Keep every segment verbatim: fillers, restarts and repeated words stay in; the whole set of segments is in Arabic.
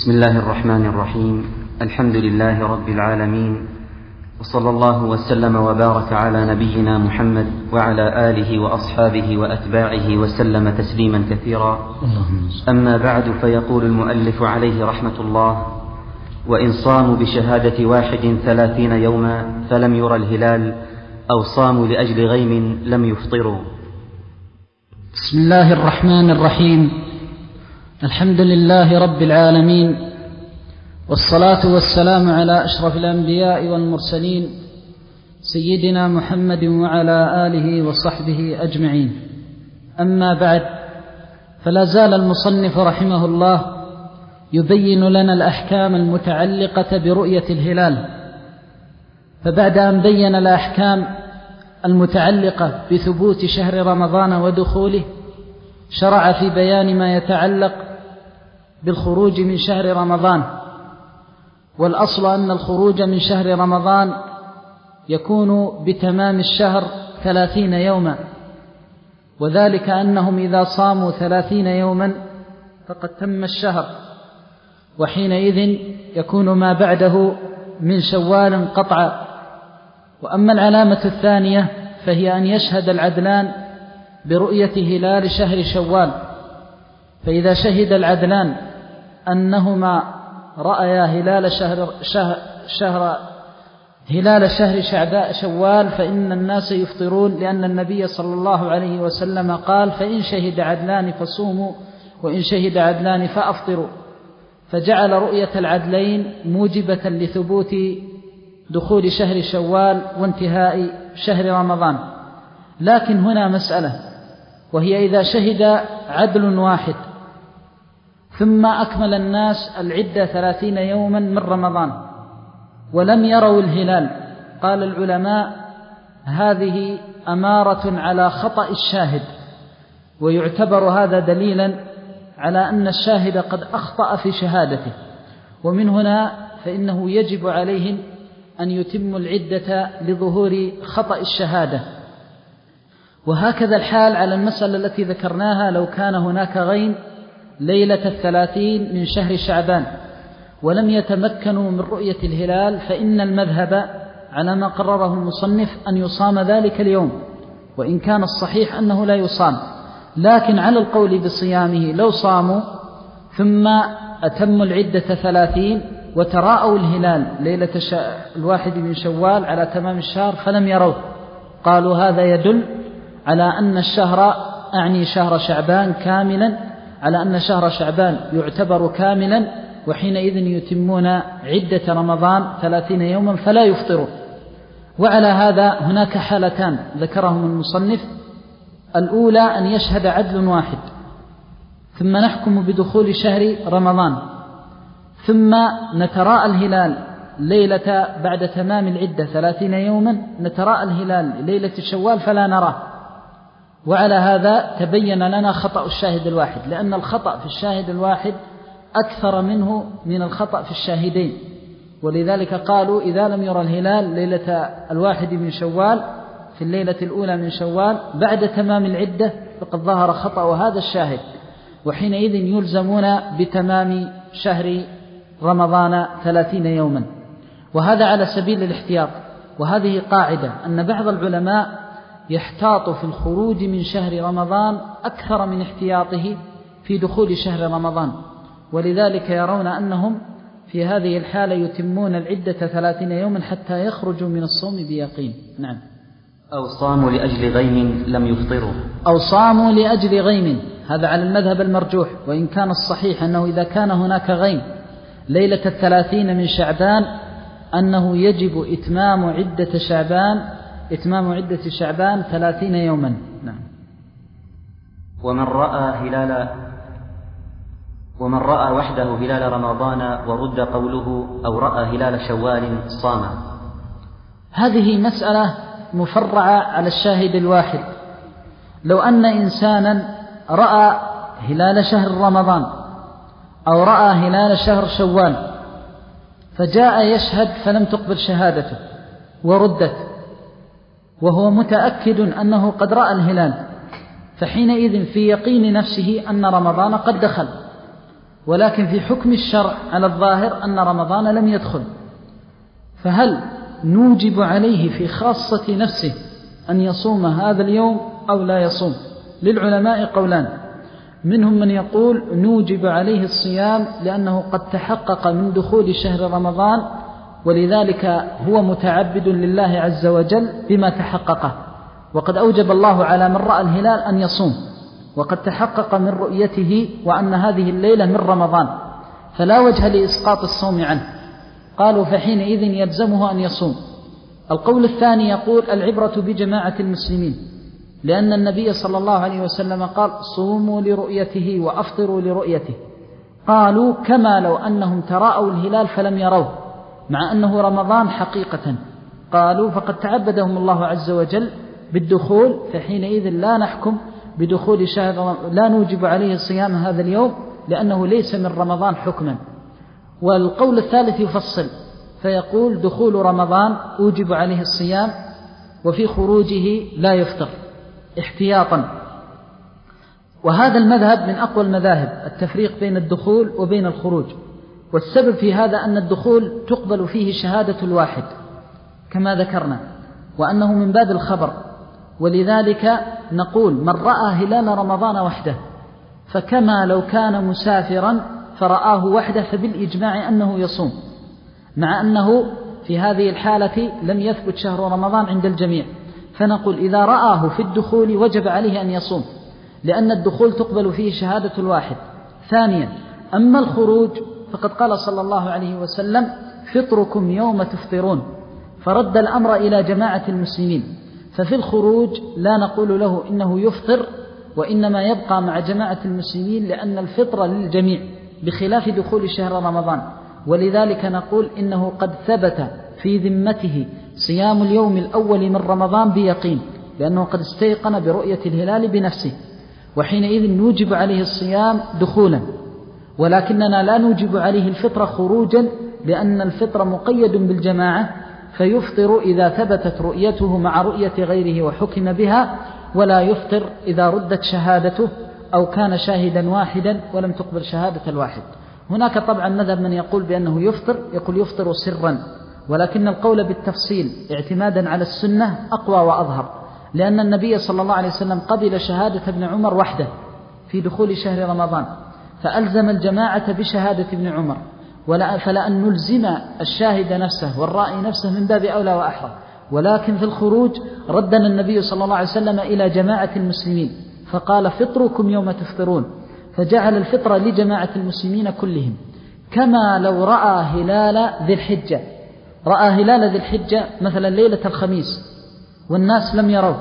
بسم الله الرحمن الرحيم. الحمد لله رب العالمين، وصلى الله وسلم وبارك على نبينا محمد وعلى آله وأصحابه وأتباعه وسلم تسليما كثيرا. أما بعد، فيقول المؤلف عليه رحمة الله: وإن صاموا بشهادة واحد ثلاثين يوما فلم ير الهلال أو صاموا لأجل غيم لم يفطروا. بسم الله الرحمن الرحيم. الحمد لله رب العالمين، والصلاة والسلام على أشرف الأنبياء والمرسلين سيدنا محمد وعلى آله وصحبه أجمعين. أما بعد، فلا زال المصنف رحمه الله يبين لنا الأحكام المتعلقة برؤية الهلال. فبعد أن بين الأحكام المتعلقة بثبوت شهر رمضان ودخوله، شرع في بيان ما يتعلق بالخروج من شهر رمضان. والأصل أن الخروج من شهر رمضان يكون بتمام الشهر ثلاثين يوما، وذلك أنهم إذا صاموا ثلاثين يوما فقد تم الشهر، وحينئذ يكون ما بعده من شوال قطعا. وأما العلامة الثانية فهي أن يشهد العدلان برؤية هلال شهر شوال. فإذا شهد العدلان أنهما رأيا هلال شهر, شهر, شهر هلال شهر شعباء شوال فإن الناس يفطرون، لأن النبي صلى الله عليه وسلم قال: فإن شهد عدلان فصوموا وإن شهد عدلان فأفطروا. فجعل رؤية العدلين موجبة لثبوت دخول شهر شوال وانتهاء شهر رمضان. لكن هنا مسألة، وهي إذا شهد عدل واحد ثم أكمل الناس العدة ثلاثين يوما من رمضان ولم يروا الهلال، قال العلماء: هذه أمارة على خطأ الشاهد، ويعتبر هذا دليلا على أن الشاهد قد أخطأ في شهادته. ومن هنا فإنه يجب عليهم أن يتموا العدة لظهور خطأ الشهادة. وهكذا الحال على المسألة التي ذكرناها: لو كان هناك غيم ليلة الثلاثين من شهر شعبان ولم يتمكنوا من رؤية الهلال، فإن المذهب على ما قرره المصنف أن يصام ذلك اليوم، وإن كان الصحيح أنه لا يصام. لكن على القول بصيامه لو صاموا ثم أتموا العدة ثلاثين وتراءوا الهلال ليلة الواحد من شوال على تمام الشهر فلم يروه، قالوا هذا يدل على أن الشهر، أعني شهر شعبان كاملا، على أن شهر شعبان يعتبر كاملا، وحينئذ يتمون عدة رمضان ثلاثين يوما فلا يفطروا. وعلى هذا هناك حالتان ذكرهم المصنف: الأولى أن يشهد عدل واحد ثم نحكم بدخول شهر رمضان، ثم نتراءى الهلال ليلة بعد تمام العدة ثلاثين يوما، نتراءى الهلال ليلة شوال فلا نراه. وعلى هذا تبين لنا خطأ الشاهد الواحد، لأن الخطأ في الشاهد الواحد أكثر منه من الخطأ في الشاهدين. ولذلك قالوا: إذا لم يرى الهلال ليلة الواحد من شوال في الليلة الأولى من شوال بعد تمام العدة فقد ظهر خطأ هذا الشاهد، وحينئذ يلزمون بتمام شهر رمضان ثلاثين يوما. وهذا على سبيل الاحتياط. وهذه قاعدة أن بعض العلماء يحتاط في الخروج من شهر رمضان أكثر من احتياطه في دخول شهر رمضان، ولذلك يرون أنهم في هذه الحالة يتمون العدة ثلاثين يوما حتى يخرجوا من الصوم بيقين. نعم. أو صاموا لأجل غيم لم يفطروا. أو صاموا لأجل غيم، هذا على المذهب المرجوح. وإن كان الصحيح أنه إذا كان هناك غيم ليلة الثلاثين من شعبان أنه يجب إتمام عدة شعبان إتمام عدة شعبان ثلاثين يوما. نعم. ومن رأى هلال ومن رأى وحده هلال رمضان ورد قوله أو رأى هلال شوال صام. هذه مسألة مفرعة على الشاهد الواحد. لو أن إنسانا رأى هلال شهر رمضان أو رأى هلال شهر شوال فجاء يشهد فلم تقبل شهادته وردت، وهو متأكد أنه قد رأى الهلال، فحينئذ في يقين نفسه أن رمضان قد دخل، ولكن في حكم الشرع على الظاهر أن رمضان لم يدخل، فهل نوجب عليه في خاصة نفسه أن يصوم هذا اليوم أو لا يصوم؟ للعلماء قولان، منهم من يقول نوجب عليه الصيام لأنه قد تحقق من دخول شهر رمضان، ولذلك هو متعبد لله عز وجل بما تحققه، وقد أوجب الله على من رأى الهلال أن يصوم، وقد تحقق من رؤيته وأن هذه الليلة من رمضان، فلا وجه لإسقاط الصوم عنه. قالوا فحينئذ يلزمه أن يصوم. القول الثاني يقول العبرة بجماعة المسلمين، لأن النبي صلى الله عليه وسلم قال صوموا لرؤيته وأفطروا لرؤيته. قالوا كما لو أنهم تراءوا الهلال فلم يروه مع أنه رمضان حقيقة. قالوا فقد تعبدهم الله عز وجل بالدخول، فحينئذ لا نحكم بدخول شهر، لا نوجب عليه صيام هذا اليوم لأنه ليس من رمضان حكما. والقول الثالث يفصل فيقول دخول رمضان أوجب عليه الصيام، وفي خروجه لا يفطر احتياطا. وهذا المذهب من أقوى المذاهب، التفريق بين الدخول وبين الخروج. والسبب في هذا أن الدخول تقبل فيه شهادة الواحد كما ذكرنا، وأنه من باب الخبر، ولذلك نقول من رأى هلال رمضان وحده فكما لو كان مسافرا فرآه وحده فبالإجماع أنه يصوم، مع أنه في هذه الحالة لم يثبت شهر رمضان عند الجميع، فنقول إذا رآه في الدخول وجب عليه أن يصوم، لأن الدخول تقبل فيه شهادة الواحد. ثانيا أما الخروج فقد قال صلى الله عليه وسلم فطركم يوم تفطرون، فرد الأمر إلى جماعة المسلمين، ففي الخروج لا نقول له إنه يفطر، وإنما يبقى مع جماعة المسلمين، لأن الفطر للجميع بخلاف دخول شهر رمضان. ولذلك نقول إنه قد ثبت في ذمته صيام اليوم الأول من رمضان بيقين، لأنه قد استيقن برؤية الهلال بنفسه، وحينئذ نوجب عليه الصيام دخولا، ولكننا لا نوجب عليه الفطر خروجا، لأن الفطر مقيد بالجماعة، فيفطر إذا ثبتت رؤيته مع رؤية غيره وحكم بها، ولا يفطر إذا ردت شهادته أو كان شاهدا واحدا ولم تقبل شهادة الواحد. هناك طبعا مذهب من يقول بأنه يفطر، يقول يفطر سرا، ولكن القول بالتفصيل اعتمادا على السنة أقوى وأظهر، لأن النبي صلى الله عليه وسلم قبل شهادة ابن عمر وحده في دخول شهر رمضان، فألزم الجماعة بشهادة ابن عمر، ولا فلأن نلزم الشاهد نفسه والرائي نفسه من باب أولى وأحرى. ولكن في الخروج ردنا النبي صلى الله عليه وسلم إلى جماعة المسلمين، فقال فطركم يوم تفطرون، فجعل الفطر لجماعة المسلمين كلهم. كما لو رأى هلال ذي الحجة، رأى هلال ذي الحجة مثلا ليلة الخميس والناس لم يروه،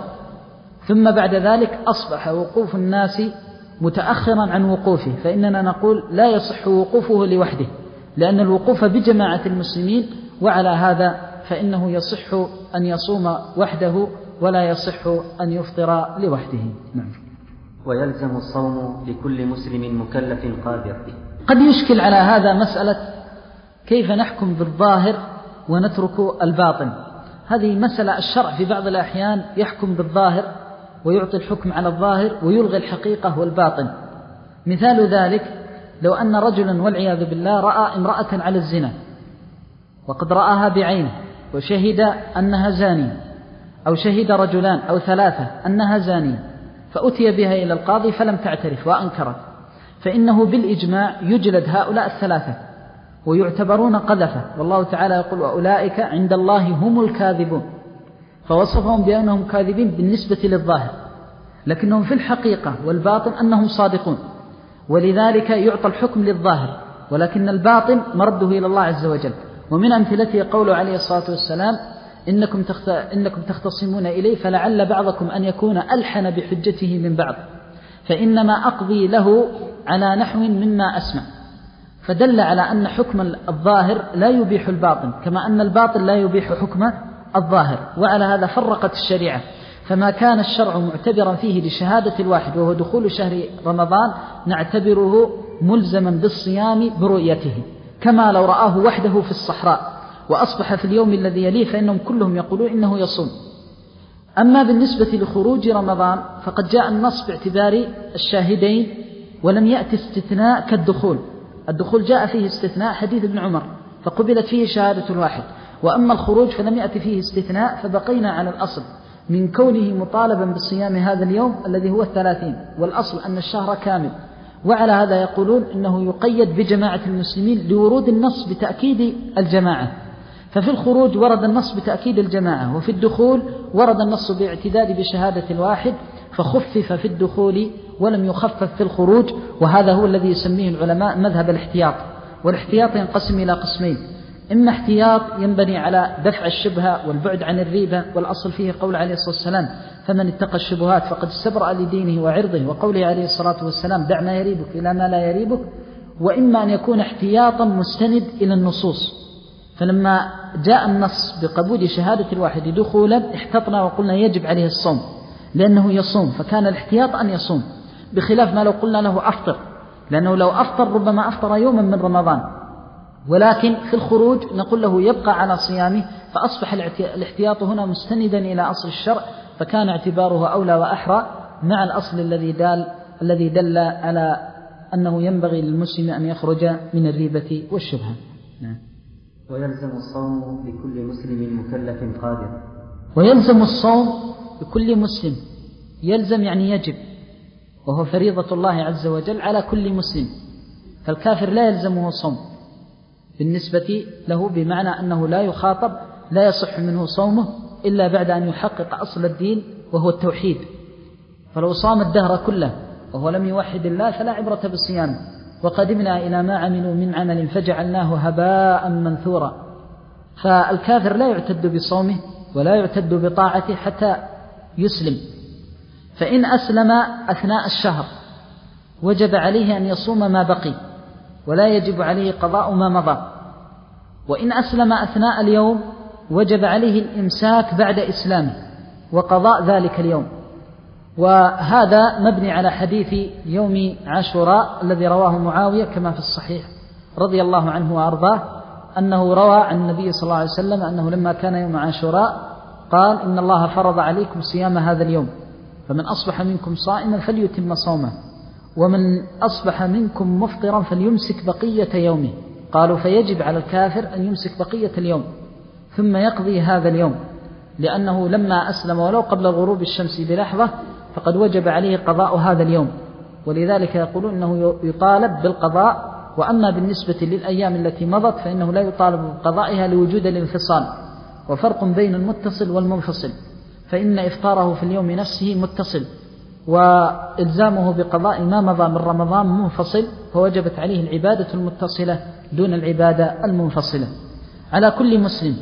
ثم بعد ذلك أصبح وقوف الناس متأخرا عن وقوفه، فإننا نقول لا يصح وقوفه لوحده، لأن الوقوف بجماعة المسلمين، وعلى هذا فإنه يصح أن يصوم وحده ولا يصح أن يفطر لوحده. نعم. ويلزم الصوم لكل مسلم مكلف قادر. قد يشكل على هذا مسألة كيف نحكم بالظاهر ونترك الباطن. هذه مسألة الشرع في بعض الأحيان يحكم بالظاهر ويعطي الحكم على الظاهر ويلغي الحقيقة والباطن. مثال ذلك لو أن رجلا والعياذ بالله رأى امرأة على الزنا، وقد رآها بعينه وشهد أنها زانية، أو شهد رجلان أو ثلاثة أنها زانية، فأتي بها إلى القاضي فلم تعترف وأنكرت، فإنه بالإجماع يجلد هؤلاء الثلاثة ويعتبرون قذفة، والله تعالى يقول وأولئك عند الله هم الكاذبون، فوصفهم بأنهم كاذبين بالنسبة للظاهر، لكنهم في الحقيقة والباطن أنهم صادقون، ولذلك يعطى الحكم للظاهر، ولكن الباطن مرده إلى الله عز وجل. ومن أمثلته قوله عليه الصلاة والسلام إنكم, تخت... إنكم تختصمون إليه فلعل بعضكم أن يكون ألحن بحجته من بعض، فإنما أقضي له على نحو مما أسمع، فدل على أن حكم الظاهر لا يبيح الباطن، كما أن الباطن لا يبيح حكم الظاهر. وعلى هذا فرقت الشريعة، فما كان الشرع معتبرا فيه لشهادة الواحد وهو دخول شهر رمضان نعتبره ملزما بالصيام برؤيته، كما لو رآه وحده في الصحراء وأصبح في اليوم الذي يليه فإنهم كلهم يقولون إنه يصوم. أما بالنسبة لخروج رمضان فقد جاء النص باعتبار الشاهدين ولم يأتي استثناء كالدخول، الدخول جاء فيه استثناء حديث ابن عمر فقبلت فيه شهادة الواحد، وأما الخروج فلم يأتي فيه استثناء، فبقينا على الأصل من كونه مطالبا بصيام هذا اليوم الذي هو الثلاثين، والأصل أن الشهر كامل. وعلى هذا يقولون إنه يقيد بجماعة المسلمين لورود النص بتأكيد الجماعة، ففي الخروج ورد النص بتأكيد الجماعة، وفي الدخول ورد النص باعتداد بشهادة الواحد فخفف في الدخول ولم يخفف في الخروج، وهذا هو الذي يسميه العلماء مذهب الاحتياط. والاحتياط ينقسم إلى قسمين: إما احتياط ينبني على دفع الشبهة والبعد عن الريبة، والأصل فيه قول عليه الصلاة والسلام: فمن اتقى الشبهات فقد استبرأ لدينه وعرضه، وقوله عليه الصلاة والسلام: دع ما يريبك إلى ما لا يريبك. وإما أن يكون احتياطا مستند إلى النصوص، فلما جاء النص بقبول شهادة الواحد دخولا احتطنا وقلنا يجب عليه الصوم لأنه يصوم، فكان الاحتياط أن يصوم، بخلاف ما لو قلنا له أفطر، لأنه لو أفطر ربما أفطر يوما من رمضان. ولكن في الخروج نقول له يبقى على صيامه، فأصبح الاحتياط هنا مستندا إلى أصل الشرع، فكان اعتباره أولى وأحرى مع الأصل الذي دل الذي دل على أنه ينبغي للمسلم أن يخرج من الريبة والشبهة. نعم. ويلزم الصوم لكل مسلم مكلف قادر. ويلزم الصوم لكل مسلم، يلزم يعني يجب، وهو فريضة الله عز وجل على كل مسلم، فالكافر لا يلزمه صوم بالنسبة له، بمعنى أنه لا يخاطب، لا يصح منه صومه إلا بعد أن يحقق أصل الدين وهو التوحيد. فلو صام الدهر كله وهو لم يوحد الله فلا عبرة بصيامه. وقدمنا إلى ما عملوا من عمل فجعلناه هباء منثورا. فالكافر لا يعتد بصومه ولا يعتد بطاعته حتى يسلم، فإن أسلم أثناء الشهر وجب عليه أن يصوم ما بقي ولا يجب عليه قضاء ما مضى، وإن أسلم أثناء اليوم وجب عليه الإمساك بعد إسلامه وقضاء ذلك اليوم. وهذا مبني على حديث يوم عاشوراء الذي رواه معاوية كما في الصحيح رضي الله عنه وأرضاه، أنه روى عن النبي صلى الله عليه وسلم أنه لما كان يوم عاشوراء قال: إن الله فرض عليكم صيام هذا اليوم، فمن أصبح منكم صائما فليتم صومه، ومن أصبح منكم مفطرا فليمسك بقية يومه. قالوا: فيجب على الكافر أن يمسك بقية اليوم ثم يقضي هذا اليوم، لأنه لما أسلم ولو قبل غروب الشمس بلحظة فقد وجب عليه قضاء هذا اليوم، ولذلك يقولون أنه يطالب بالقضاء. وأما بالنسبة للأيام التي مضت فإنه لا يطالب بقضائها لوجود الانفصال، وفرق بين المتصل والمنفصل، فإن إفطاره في اليوم نفسه متصل، وإلزامه بقضاء ما مضى من رمضان منفصل، فوجبت عليه العبادة المتصلة دون العبادة المنفصلة على كل مسلم.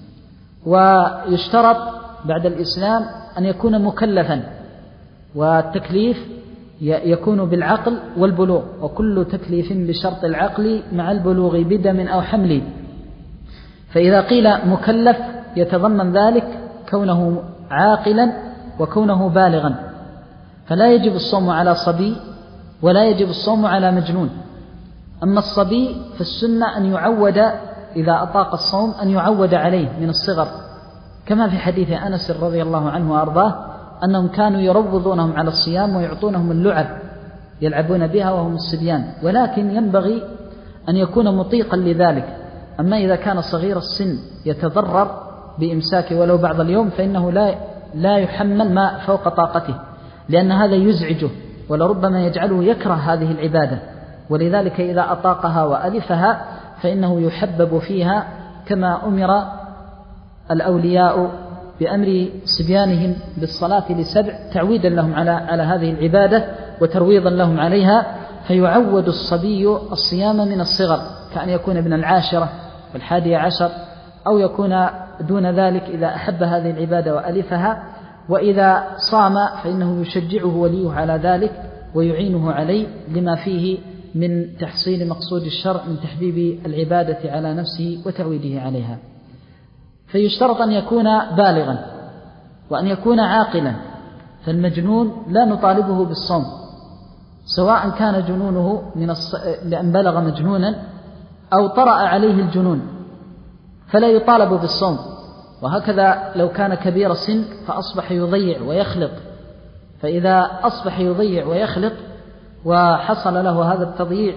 ويشترط بعد الإسلام أن يكون مكلفا، والتكليف يكون بالعقل والبلوغ، وكل تكليف بشرط العقل مع البلوغ بدم أو حمل. فإذا قيل مكلف يتضمن ذلك كونه عاقلا وكونه بالغا، فلا يجب الصوم على صبي ولا يجب الصوم على مجنون. أما الصبي فالسنة أن يعود إذا أطاق الصوم أن يعود عليه من الصغر، كما في حديث أنس رضي الله عنه وأرضاه أنهم كانوا يروضونهم على الصيام ويعطونهم اللعب يلعبون بها وهم الصبيان، ولكن ينبغي أن يكون مطيقا لذلك. أما إذا كان صغير السن يتضرر بإمساكه ولو بعض اليوم فإنه لا لا يحمل ما فوق طاقته، لأن هذا يزعجه ولربما يجعله يكره هذه العبادة. ولذلك إذا أطاقها وألفها فإنه يحبب فيها، كما أمر الأولياء بأمر صبيانهم بالصلاة لسبع تعويدا لهم على على هذه العبادة وترويضا لهم عليها، فيعود الصبي الصيام من الصغر، كأن يكون ابن العاشرة والحادية عشر، أو يكون دون ذلك إذا أحب هذه العبادة وألفها. وإذا صام فإنه يشجعه وليه على ذلك ويعينه عليه لما فيه من تحصيل مقصود الشرع من تحبيب العبادة على نفسه وتعويده عليها. فيشترط أن يكون بالغا وأن يكون عاقلا، فالمجنون لا نطالبه بالصوم سواء كان جنونه من الص... لأن بلغ مجنونا أو طرأ عليه الجنون فلا يطالب بالصوم. وهكذا لو كان كبير السن فأصبح يضيع ويخلط، فإذا أصبح يضيع ويخلط وحصل له هذا التضييع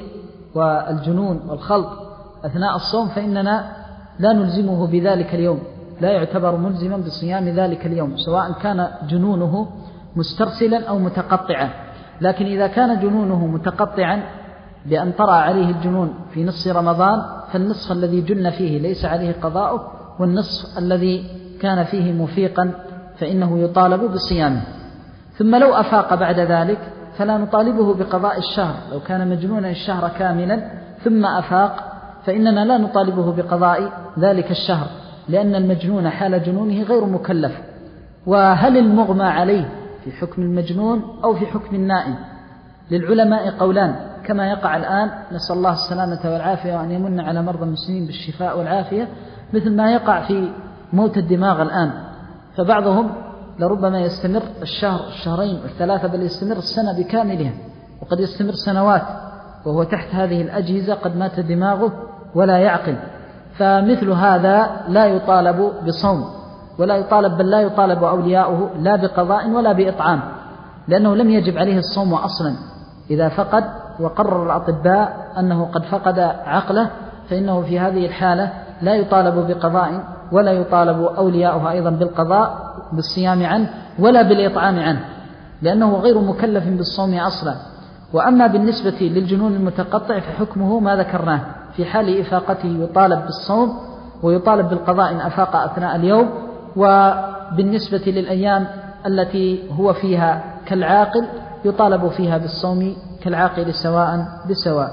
والجنون والخلط أثناء الصوم فإننا لا نلزمه بذلك اليوم، لا يعتبر ملزما بصيام ذلك اليوم سواء كان جنونه مسترسلا أو متقطعا. لكن إذا كان جنونه متقطعا بأن طرأ عليه الجنون في نصف رمضان فالنصف الذي جن فيه ليس عليه قضاؤه، والنصف الذي كان فيه مفيقا فإنه يطالب بصيامه. ثم لو أفاق بعد ذلك فلا نطالبه بقضاء الشهر، لو كان مجنونا الشهر كاملا ثم أفاق فإننا لا نطالبه بقضاء ذلك الشهر، لأن المجنون حال جنونه غير مكلف. وهل المغمى عليه في حكم المجنون أو في حكم النائم؟ للعلماء قولان كما يقع الآن، نسأل الله السلامة والعافية وأن يمن على مرضى المسلمين بالشفاء والعافية، مثل ما يقع في موت الدماغ الآن. فبعضهم لربما يستمر الشهر الشهرين الثلاثة، بل يستمر السنة بكاملها، وقد يستمر سنوات وهو تحت هذه الأجهزة قد مات دماغه ولا يعقل. فمثل هذا لا يطالب بصوم ولا يطالب بل لا يطالب أولياؤه لا بقضاء ولا بإطعام، لأنه لم يجب عليه الصوم أصلا. إذا فقد وقرر الأطباء أنه قد فقد عقله فإنه في هذه الحالة لا يطالب بقضاء ولا يطالب أولياؤه أيضا بالقضاء بالصيام عنه ولا بالإطعام عنه، لأنه غير مكلف بالصوم أصلا. وأما بالنسبة للجنون المتقطع فحكمه ما ذكرناه، في حال إفاقته يطالب بالصوم ويطالب بالقضاء إن أفاق أثناء اليوم، وبالنسبة للأيام التي هو فيها كالعاقل يطالب فيها بالصوم كالعاقل سواء بسواء.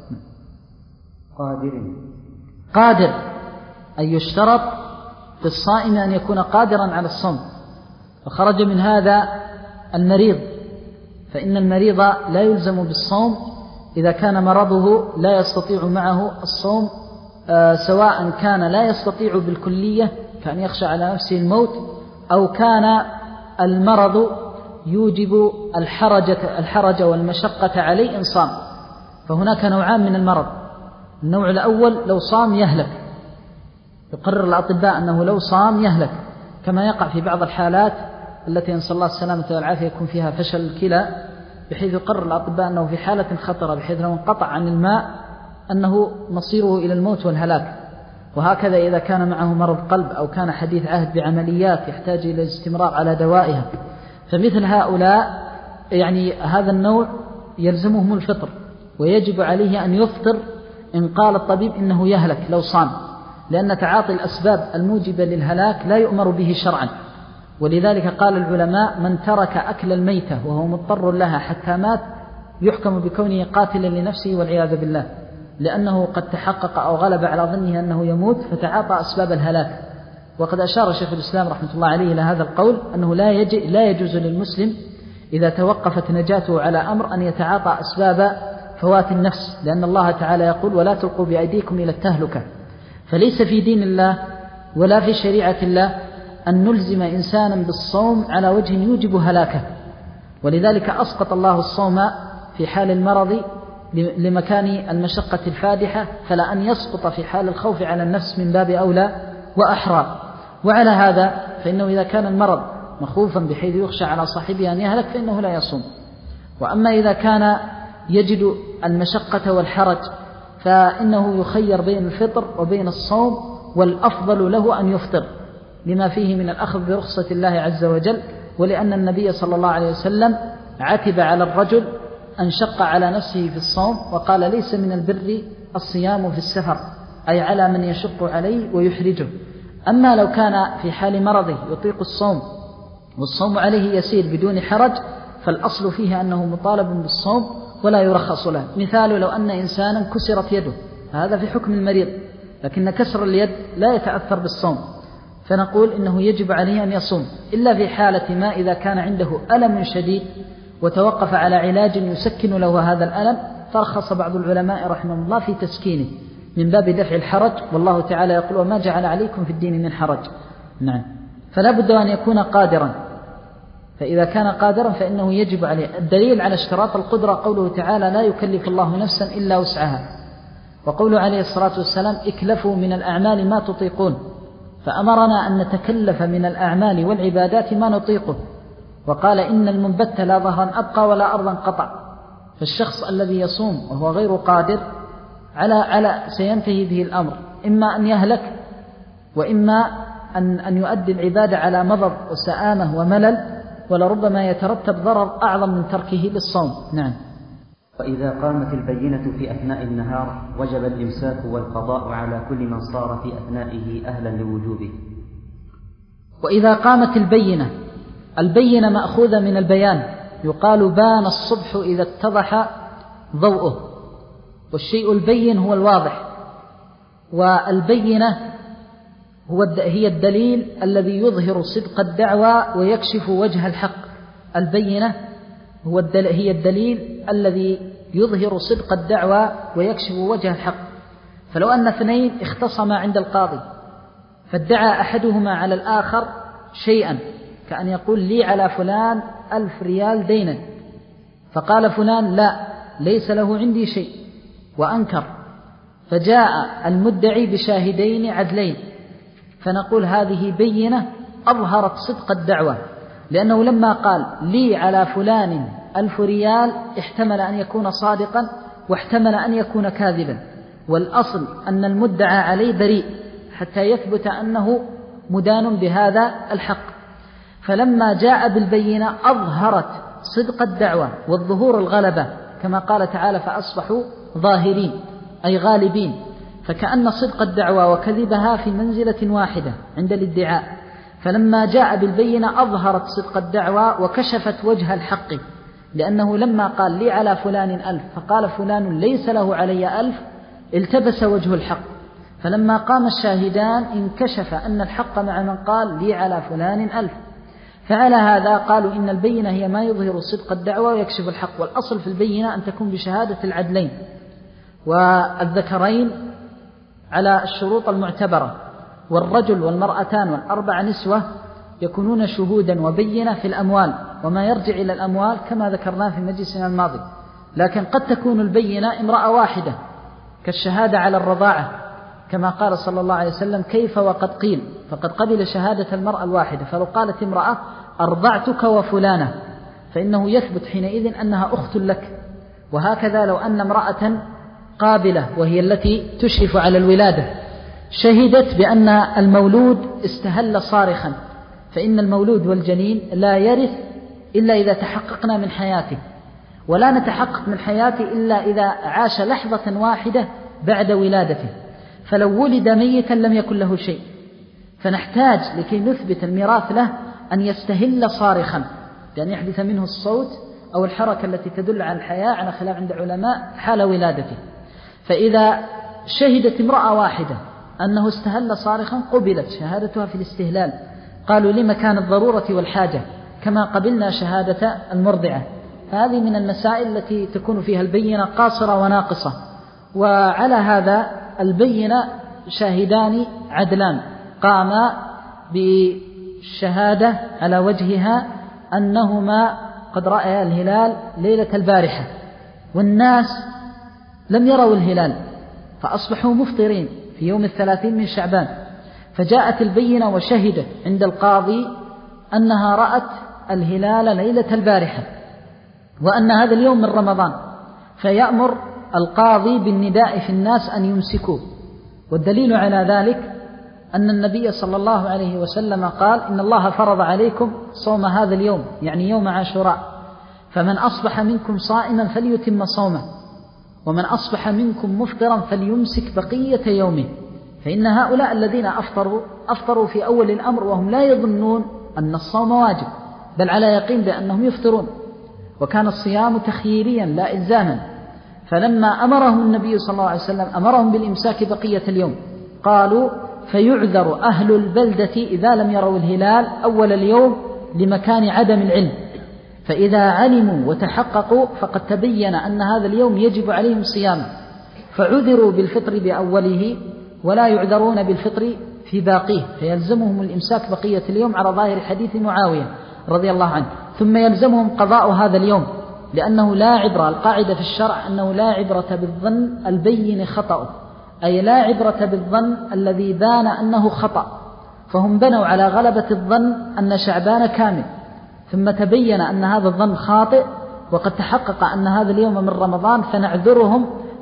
قادر قادر أن يشترط في الصائم أن يكون قادرا على الصوم، فخرج من هذا المريض، فإن المريض لا يلزم بالصوم إذا كان مرضه لا يستطيع معه الصوم، آه سواء كان لا يستطيع بالكلية كأن يخشى على نفسه الموت، أو كان المرض يوجب الحرجة, الحرج والمشقة عليه إن صام. فهناك نوعان من المرض، النوع الأول لو صام يهلك، يقرر الأطباء أنه لو صام يهلك، كما يقع في بعض الحالات التي نسأل الله السلامة والعافية يكون فيها فشل الكلى، بحيث يقرر الأطباء أنه في حالة خطرة بحيث لو انقطع عن الماء أنه مصيره إلى الموت والهلاك. وهكذا إذا كان معه مرض قلب أو كان حديث عهد بعمليات يحتاج إلى الاستمرار على دوائها، فمثل هؤلاء يعني هذا النوع يلزمهم الفطر، ويجب عليه أن يفطر إن قال الطبيب إنه يهلك لو صام، لأن تعاطي الأسباب الموجبة للهلاك لا يؤمر به شرعا. ولذلك قال العلماء من ترك أكل الميتة وهو مضطر لها حتى مات يحكم بكونه قاتلا لنفسه والعياذ بالله، لأنه قد تحقق أو غلب على ظنه أنه يموت فتعاطى أسباب الهلاك. وقد أشار شيخ الإسلام رحمة الله عليه إلى هذا القول أنه لا, يجي لا يجوز للمسلم إذا توقفت نجاته على أمر أن يتعاطى أسباب فوات النفس، لأن الله تعالى يقول ولا تلقوا بأيديكم إلى التهلكة. فليس في دين الله ولا في شريعة الله أن نلزم إنسانا بالصوم على وجه يوجب هلاكه، ولذلك أسقط الله الصوم في حال المرض لمكان المشقة الفادحة، فلا أن يسقط في حال الخوف على النفس من باب أولى وأحرى. وعلى هذا فإنه إذا كان المرض مخوفا بحيث يخشى على صاحبه أن يهلك فإنه لا يصوم. وأما إذا كان يجد المشقة والحرج فإنه يخير بين الفطر وبين الصوم، والأفضل له أن يفطر لما فيه من الأخذ برخصة الله عز وجل، ولأن النبي صلى الله عليه وسلم عتب على الرجل أن شق على نفسه في الصوم وقال ليس من البر الصيام في السفر، أي على من يشق عليه ويحرجه. أما لو كان في حال مرضه يطيق الصوم والصوم عليه يسير بدون حرج فالأصل فيه أنه مطالب بالصوم ولا يرخص له. مثال لو أن إنسانا كسرت يده، هذا في حكم المريض، لكن كسر اليد لا يتأثر بالصوم، فنقول إنه يجب عليه أن يصوم، إلا في حالة ما إذا كان عنده ألم شديد وتوقف على علاج يسكن له هذا الألم، فرخص بعض العلماء رحمه الله في تسكينه من باب دفع الحرج، والله تعالى يقول وما جعل عليكم في الدين من حرج. نعم، فلا بد أن يكون قادرا، فإذا كان قادرا فإنه يجب عليه. الدليل على اشتراط القدرة قوله تعالى لا يكلف الله نفسا إلا وسعها، وقوله عليه الصلاة والسلام اكلفوا من الأعمال ما تطيقون، فأمرنا أن نتكلف من الأعمال والعبادات ما نطيقه، وقال إن المنبت لا ظهرا أبقى ولا أرضا قطع. فالشخص الذي يصوم وهو غير قادر على على سينتهي به الأمر، إما أن يهلك وإما أن أن يؤدي العبادة على مضض وسآمة وملل، ولربما يترتب ضرر أعظم من تركه للصوم. نعم. وإذا قامت البينة في أثناء النهار وجب الإمساك والقضاء على كل من صار في أثنائه أهلا لوجوبه. وإذا قامت البينة، البينة مأخوذة من البيان، يقال بان الصبح إذا اتضح ضوءه، والشيء البين هو الواضح، والبينة هو هي الدليل الذي يظهر صدق الدعوى ويكشف وجه الحق. البينة هو هي الدليل الذي يظهر صدق الدعوى ويكشف وجه الحق. فلو أن اثنين اختصما عند القاضي فادعى أحدهما على الآخر شيئا، كأن يقول لي على فلان ألف ريال دينا، فقال فلان لا ليس له عندي شيء وأنكر، فجاء المدعي بشاهدين عدلين، فنقول هذه بينة أظهرت صدق الدعوة، لأنه لما قال لي على فلان ألف ريال احتمل أن يكون صادقا واحتمل أن يكون كاذبا، والأصل أن المدعى عليه بريء حتى يثبت أنه مدان بهذا الحق. فلما جاء بالبينة أظهرت صدق الدعوة والظهور الغلبة، كما قال تعالى فأصبحوا ظاهرين أي غالبين، فكأن صدق الدعوة وكذبها في منزلة واحدة عند الادعاء. فلما جاء بالبينة أظهرت صدق الدعوة وكشفت وجه الحق، لأنه لما قال لي على فلان ألف فقال فلان ليس له علي ألف التبس وجه الحق، فلما قام الشاهدان انكشف أن الحق مع من قال لي على فلان ألف. فعلى هذا قالوا إن البينة هي ما يظهر صدق الدعوة ويكشف الحق، والأصل في البينة أن تكون بشهادة العدلين والذكرين على الشروط المعتبرة، والرجل والمرأتان والأربع نسوة يكونون شهودا وبينة في الأموال وما يرجع إلى الأموال كما ذكرناه في مجلسنا الماضي. لكن قد تكون البينة امرأة واحدة كالشهادة على الرضاعة، كما قال صلى الله عليه وسلم كيف وقد قيل، فقد قبل شهادة المرأة الواحدة. فلو قالت امرأة أرضعتك وفلانة فإنه يثبت حينئذ أنها أخت لك. وهكذا لو أن امرأة قابلة وهي التي تشرف على الولادة شهدت بأن المولود استهل صارخا، فإن المولود والجنين لا يرث إلا إذا تحققنا من حياته، ولا نتحقق من حياته إلا إذا عاش لحظة واحدة بعد ولادته. فلو ولد ميتا لم يكن له شيء، فنحتاج لكي نثبت الميراث له أن يستهل صارخا، لأن يحدث منه الصوت أو الحركة التي تدل على الحياة، على خلاف عند علماء حال ولادته. فإذا شهدت امرأة واحدة أنه استهل صارخا قبلت شهادتها في الاستهلال، قالوا لمكان الضرورة والحاجة كما قبلنا شهادة المرضعة. فهذه من المسائل التي تكون فيها البينة قاصرة وناقصة. وعلى هذا البينة شاهدان عدلان قاما بالشهادة على وجهها أنهما قد رأيا الهلال ليلة البارحة، والناس لم يروا الهلال فأصبحوا مفطرين في يوم الثلاثين من شعبان، فجاءت البينة وشهدت عند القاضي أنها رأت الهلال ليلة البارحة وأن هذا اليوم من رمضان، فيأمر القاضي بالنداء في الناس أن يمسكوه. والدليل على ذلك أن النبي صلى الله عليه وسلم قال إن الله فرض عليكم صوم هذا اليوم، يعني يوم عاشوراء، فمن أصبح منكم صائما فليتم صومه، ومن أصبح منكم مفطرا فليمسك بقية يومه. فإن هؤلاء الذين أفطروا أفطروا في أول الأمر وهم لا يظنون أن الصوم واجب، بل على يقين بأنهم يفطرون، وكان الصيام تخييريا لا إلزاما. فلما أمرهم النبي صلى الله عليه وسلم أمرهم بالإمساك بقية اليوم، قالوا فيعذر أهل البلدة إذا لم يروا الهلال أول اليوم لمكان عدم العلم، فإذا علموا وتحققوا فقد تبين أن هذا اليوم يجب عليهم صيامه، فعذروا بالفطر بأوله ولا يعذرون بالفطر في باقيه، فيلزمهم الإمساك بقية اليوم على ظاهر حديث معاوية رضي الله عنه. ثم يلزمهم قضاء هذا اليوم، لأنه لا عبرة، القاعدة في الشرع أنه لا عبرة بالظن البين خطأه، أي لا عبرة بالظن الذي بان أنه خطأ. فهم بنوا على غلبة الظن أن شعبان كامل، ثم تبين أن هذا الظن خاطئ وقد تحقق أن هذا اليوم من رمضان، فنعذرهم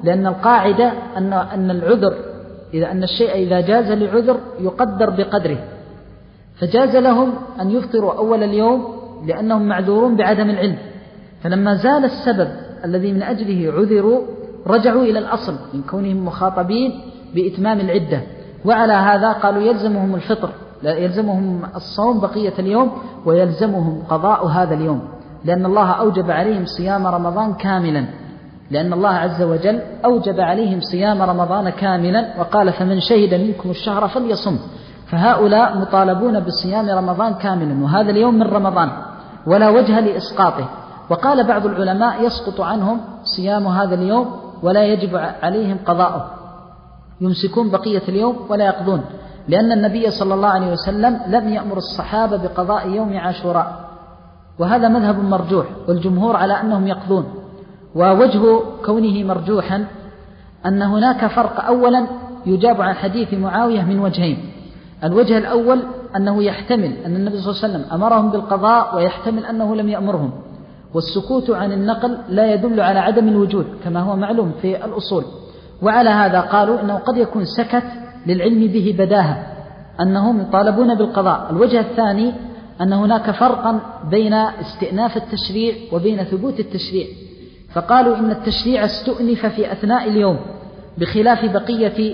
لأن القاعدة أن أن العذر إذا أن الشيء إذا جاز لعذر يقدر بقدره، فجاز لهم أن يفطروا أول اليوم لأنهم معذورون بعدم العلم، فلما زال السبب الذي من أجله عذروا رجعوا إلى الأصل من كونهم مخاطبين بإتمام العدة، وعلى هذا قالوا يلزمهم الفطر، لا يلزمهم الصوم بقية اليوم ويلزمهم قضاء هذا اليوم، لأن الله أوجب عليهم صيام رمضان كاملا، لأن الله عز وجل أوجب عليهم صيام رمضان كاملا وقال فمن شهد منكم الشهر فليصم، فهؤلاء مطالبون بصيام رمضان كاملا وهذا اليوم من رمضان ولا وجه لإسقاطه. وقال بعض العلماء يسقط عنهم صيام هذا اليوم ولا يجب عليهم قضاؤه، يمسكون بقية اليوم ولا يقضون، لأن النبي صلى الله عليه وسلم لم يأمر الصحابة بقضاء يوم عاشوراء، وهذا مذهب مرجوح والجمهور على أنهم يقضون. ووجه كونه مرجوحا أن هناك فرق أولا يجاب عن حديث معاوية من وجهين، الوجه الأول أنه يحتمل أن النبي صلى الله عليه وسلم أمرهم بالقضاء ويحتمل أنه لم يأمرهم، والسكوت عن النقل لا يدل على عدم الوجود كما هو معلوم في الأصول، وعلى هذا قالوا إنه قد يكون سكت للعلم به بداهة أنهم يطالبون بالقضاء. الوجه الثاني أن هناك فرقا بين استئناف التشريع وبين ثبوت التشريع، فقالوا إن التشريع استؤنف في أثناء اليوم بخلاف بقية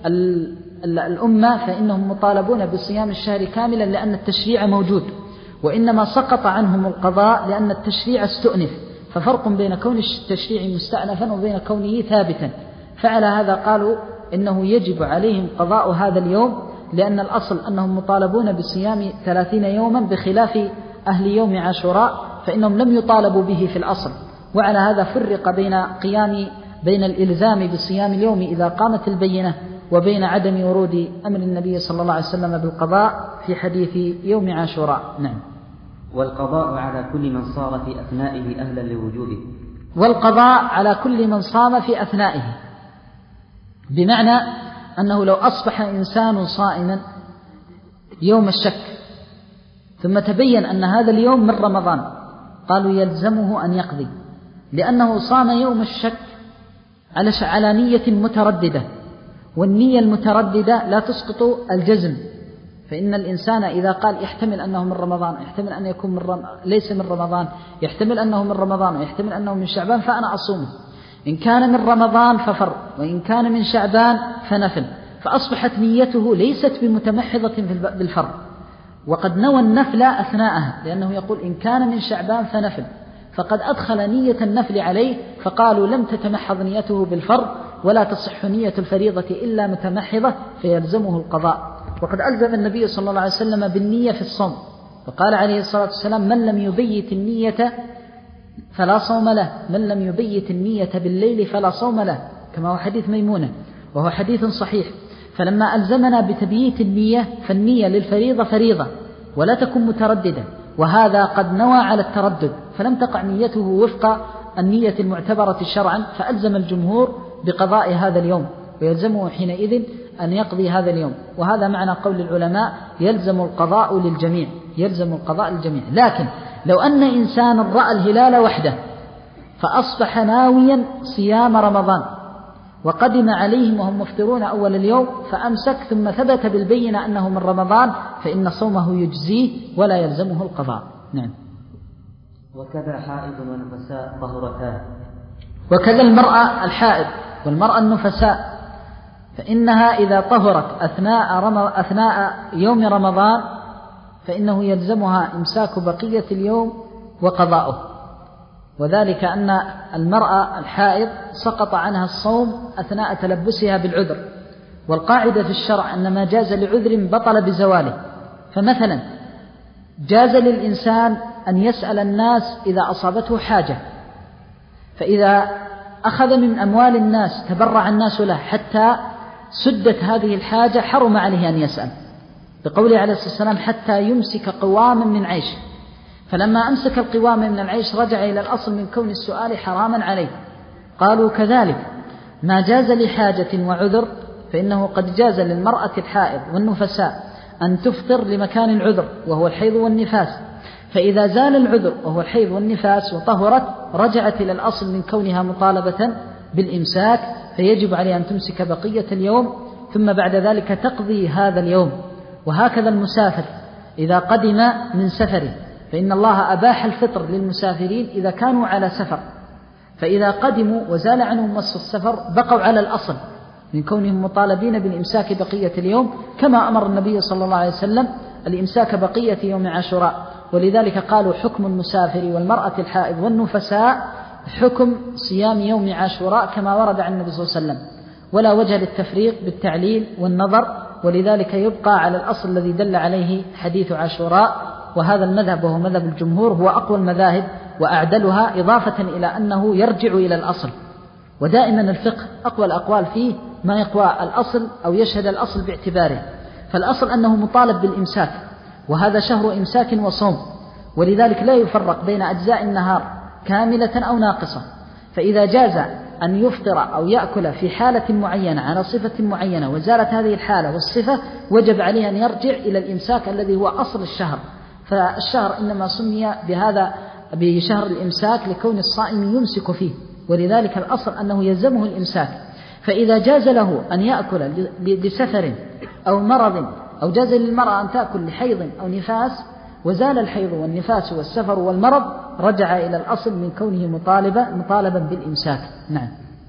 الأمة فإنهم مطالبون بصيام الشهر كاملا لأن التشريع موجود، وإنما سقط عنهم القضاء لأن التشريع استؤنف، ففرق بين كون التشريع مستأنفا وبين كونه ثابتا. فعلى هذا قالوا إنه يجب عليهم قضاء هذا اليوم، لأن الأصل أنهم مطالبون بصيام ثلاثين يوما بخلاف أهل يوم عاشوراء فإنهم لم يطالبوا به في الأصل. وعلى هذا فرق بين قيام بين الإلزام بصيام اليوم إذا قامت البينة وبين عدم ورود أمر النبي صلى الله عليه وسلم بالقضاء في حديث يوم عاشوراء. نعم. والقضاء على كل من صار في أثنائه أهلا لوجوبه. والقضاء على كل من صام في أثنائه، بمعنى أنه لو أصبح إنسان صائما يوم الشك ثم تبين أن هذا اليوم من رمضان قالوا يلزمه أن يقضي، لأنه صام يوم الشك على نية مترددة، والنية المترددة لا تسقط الجزم، فإن الإنسان إذا قال يحتمل أنه من رمضان، يحتمل أن يكون من رم... ليس من رمضان، يحتمل أنه من رمضان ويحتمل أنه من شعبان فأنا أصومه، إن كان من رمضان ففرض وإن كان من شعبان فنفل، فأصبحت نيته ليست بمتمحضة بالفرض، وقد نوى النفل أثناءها، لأنه يقول إن كان من شعبان فنفل، فقد أدخل نية النفل عليه، فقالوا لم تتمحض نيته بالفرض ولا تصح نية الفريضة إلا متمحضة فيلزمه القضاء. وقد ألزم النبي صلى الله عليه وسلم بالنية في الصوم، فقال عليه الصلاة والسلام من لم يبيت النية فلا صوم له، من لم يبيت النية بالليل فلا صوم له، كما هو حديث ميمونة وهو حديث صحيح. فلما ألزمنا بتبييت النية فالنية للفريضة فريضة ولا تكون مترددة، وهذا قد نوى على التردد فلم تقع نيته وفق النية المعتبرة شرعا، فألزم الجمهور بقضاء هذا اليوم ويلزمه حينئذ أن يقضي هذا اليوم. وهذا معنى قول العلماء يلزم القضاء للجميع، يلزم القضاء للجميع. لكن لو أن إنسان رأى الهلال وحده فأصبح ناويا صيام رمضان وقدم عليهم وهم مفطرون أول اليوم فأمسك ثم ثبت بالبينة أنه من رمضان فإن صومه يجزيه ولا يلزمه القضاء. نعم. وكذا حائض ونفساء طهرتان. وكذا المرأة الحائض والمرأة النفساء، فإنها إذا طهرت أثناء, رم... أثناء يوم رمضان فإنه يلزمها إمساك بقية اليوم وقضاؤه، وذلك أن المرأة الحائض سقط عنها الصوم أثناء تلبسها بالعذر، والقاعدة في الشرع أن ما جاز لعذر بطل بزواله. فمثلا جاز للإنسان أن يسأل الناس إذا أصابته حاجة، فإذا أخذ من أموال الناس تبرع الناس له حتى سدت هذه الحاجة حرم عليه أن يسأل، بقوله عليه الصلاة والسلام حتى يمسك قواما من عيش، فلما أمسك القوام من العيش رجع إلى الأصل من كون السؤال حراما عليه. قالوا كذلك ما جاز لحاجة وعذر فإنه قد جاز للمرأة الحائض والنفساء أن تفطر لمكان العذر وهو الحيض والنفاس، فإذا زال العذر وهو الحيض والنفاس وطهرت رجعت إلى الأصل من كونها مطالبة بالإمساك، فيجب عليه أن تمسك بقية اليوم ثم بعد ذلك تقضي هذا اليوم. وهكذا المسافر إذا قدم من سفره، فإن الله أباح الفطر للمسافرين إذا كانوا على سفر، فإذا قدموا وزال عنهم وصف السفر بقوا على الأصل من كونهم مطالبين بالإمساك بقية اليوم، كما أمر النبي صلى الله عليه وسلم الإمساك بقية يوم عاشوراء. ولذلك قالوا حكم المسافر والمرأة الحائض والنفساء حكم صيام يوم عاشوراء كما ورد عن النبي صلى الله عليه وسلم، ولا وجه للتفريق بالتعليل والنظر، ولذلك يبقى على الأصل الذي دل عليه حديث عاشوراء. وهذا المذهب وهو مذهب الجمهور هو أقوى المذاهب وأعدلها، إضافة إلى أنه يرجع إلى الأصل. ودائما الفقه أقوى الأقوال فيه ما يقوى الأصل أو يشهد الأصل باعتباره، فالأصل أنه مطالب بالإمساك، وهذا شهر إمساك وصوم، ولذلك لا يفرق بين أجزاء النهار كاملة أو ناقصة. فإذا جاز أن يفطر أو يأكل في حالة معينة على صفة معينة وزالت هذه الحالة والصفة، وجب عليه أن يرجع إلى الإمساك الذي هو أصل الشهر. فالشهر إنما سمي بهذا بشهر الإمساك لكون الصائم يمسك فيه، ولذلك الأصل أنه يلزمه الإمساك. فإذا جاز له أن يأكل لسفر أو مرض، أو جاز للمرأة أن تأكل لحيض أو نفاس، وزال الحيض والنفاس والسفر والمرض، رجع إلى الأصل من كونه مطالبا مطالبا بالإمساك. نعم.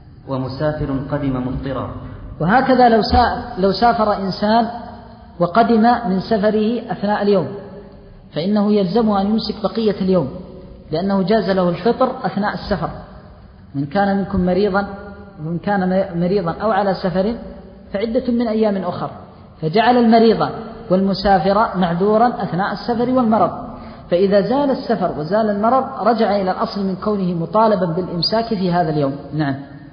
ومسافر قدم مفطرا. وهكذا لو لو سافر إنسان وقدم من سفره أثناء اليوم، فإنه يلزمه أن يمسك بقية اليوم، لأنه جاز له الفطر أثناء السفر. من كان منكم مريضا ومن كان مريضا أو على سفر فعدة من أيام أخر، فجعل المريض والمسافر معذورا أثناء السفر والمرض. فإذا زال السفر وزال المرض رجع إلى الأصل من كونه مطالبا بالإمساك في هذا اليوم. نعم.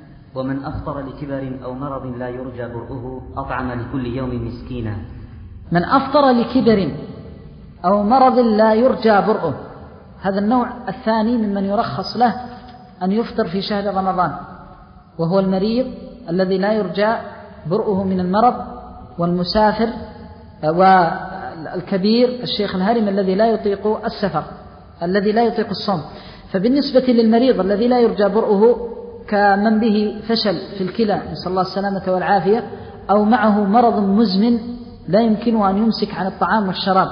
ومن أفطر لكبر أو مرض لا يرجى برؤه أطعم لكل يوم مسكينا. من أفطر لكبر أو مرض لا يرجى برؤه، هذا النوع الثاني ممن يرخص له أن يفطر في شهر رمضان، وهو المريض الذي لا يرجى برؤه من المرض، والمسافر، والكبير الشيخ الهرم الذي لا يطيق السفر، الذي لا يطيق الصوم. فبالنسبة للمريض الذي لا يرجى برؤه كمن به فشل في الكلى نسأل الله السلامة والعافية، أو معه مرض مزمن لا يمكنه أن يمسك عن الطعام والشراب،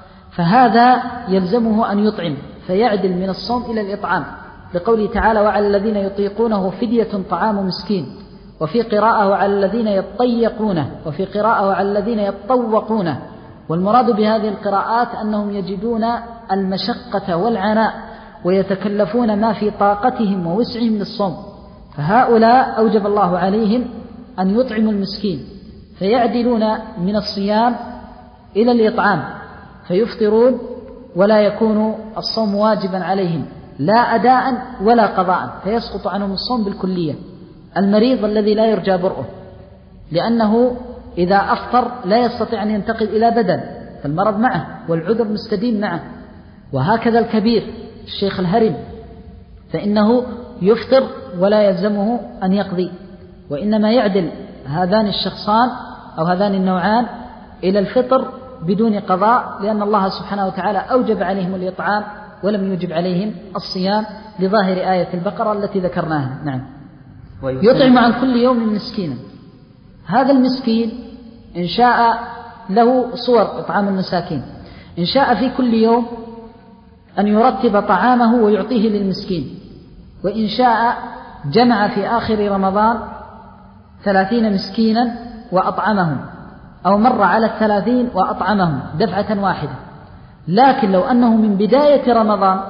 فهذا يلزمه أن يطعم، فيعدل من الصوم إلى الإطعام، لقوله تعالى وعلى الذين يطيقونه فدية طعام مسكين، وفي قراءة وعلى الذين يطيقونه، وفي قراءة وعلى الذين يطوقونه. والمراد بهذه القراءات أنهم يجدون المشقة والعناء ويتكلفون ما في طاقتهم ووسعهم للصوم، فهؤلاء أوجب الله عليهم أن يطعموا المسكين، فيعدلون من الصيام إلى الإطعام، فيفطرون ولا يكون الصوم واجبا عليهم لا أداء ولا قضاء، فيسقط عنهم الصوم بالكلية. المريض الذي لا يرجى برؤه، لأنه إذا أفطر لا يستطيع أن ينتقل إلى بدن، فالمرض معه والعذر مستديم معه. وهكذا الكبير الشيخ الهرم، فإنه يفطر ولا يلزمه أن يقضي، وإنما يعدل هذان الشخصان أو هذان النوعان إلى الفطر بدون قضاء، لأن الله سبحانه وتعالى أوجب عليهم الإطعام ولم يوجب عليهم الصيام لظاهر آية البقرة التي ذكرناها. نعم. يطعم عن كل يوم مسكينا. هذا المسكين إن شاء له صور إطعام المساكين، إن شاء في كل يوم أن يرتب طعامه ويعطيه للمسكين، وإن شاء جمع في آخر رمضان ثلاثين مسكينا وأطعمهم، أو مر على الثلاثين وأطعمهم دفعة واحدة. لكن لو أنه من بداية رمضان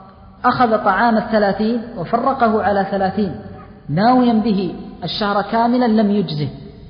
أخذ طعام الثلاثين وفرقه على ثلاثين ناويا به الشهر كاملا لم يجزه،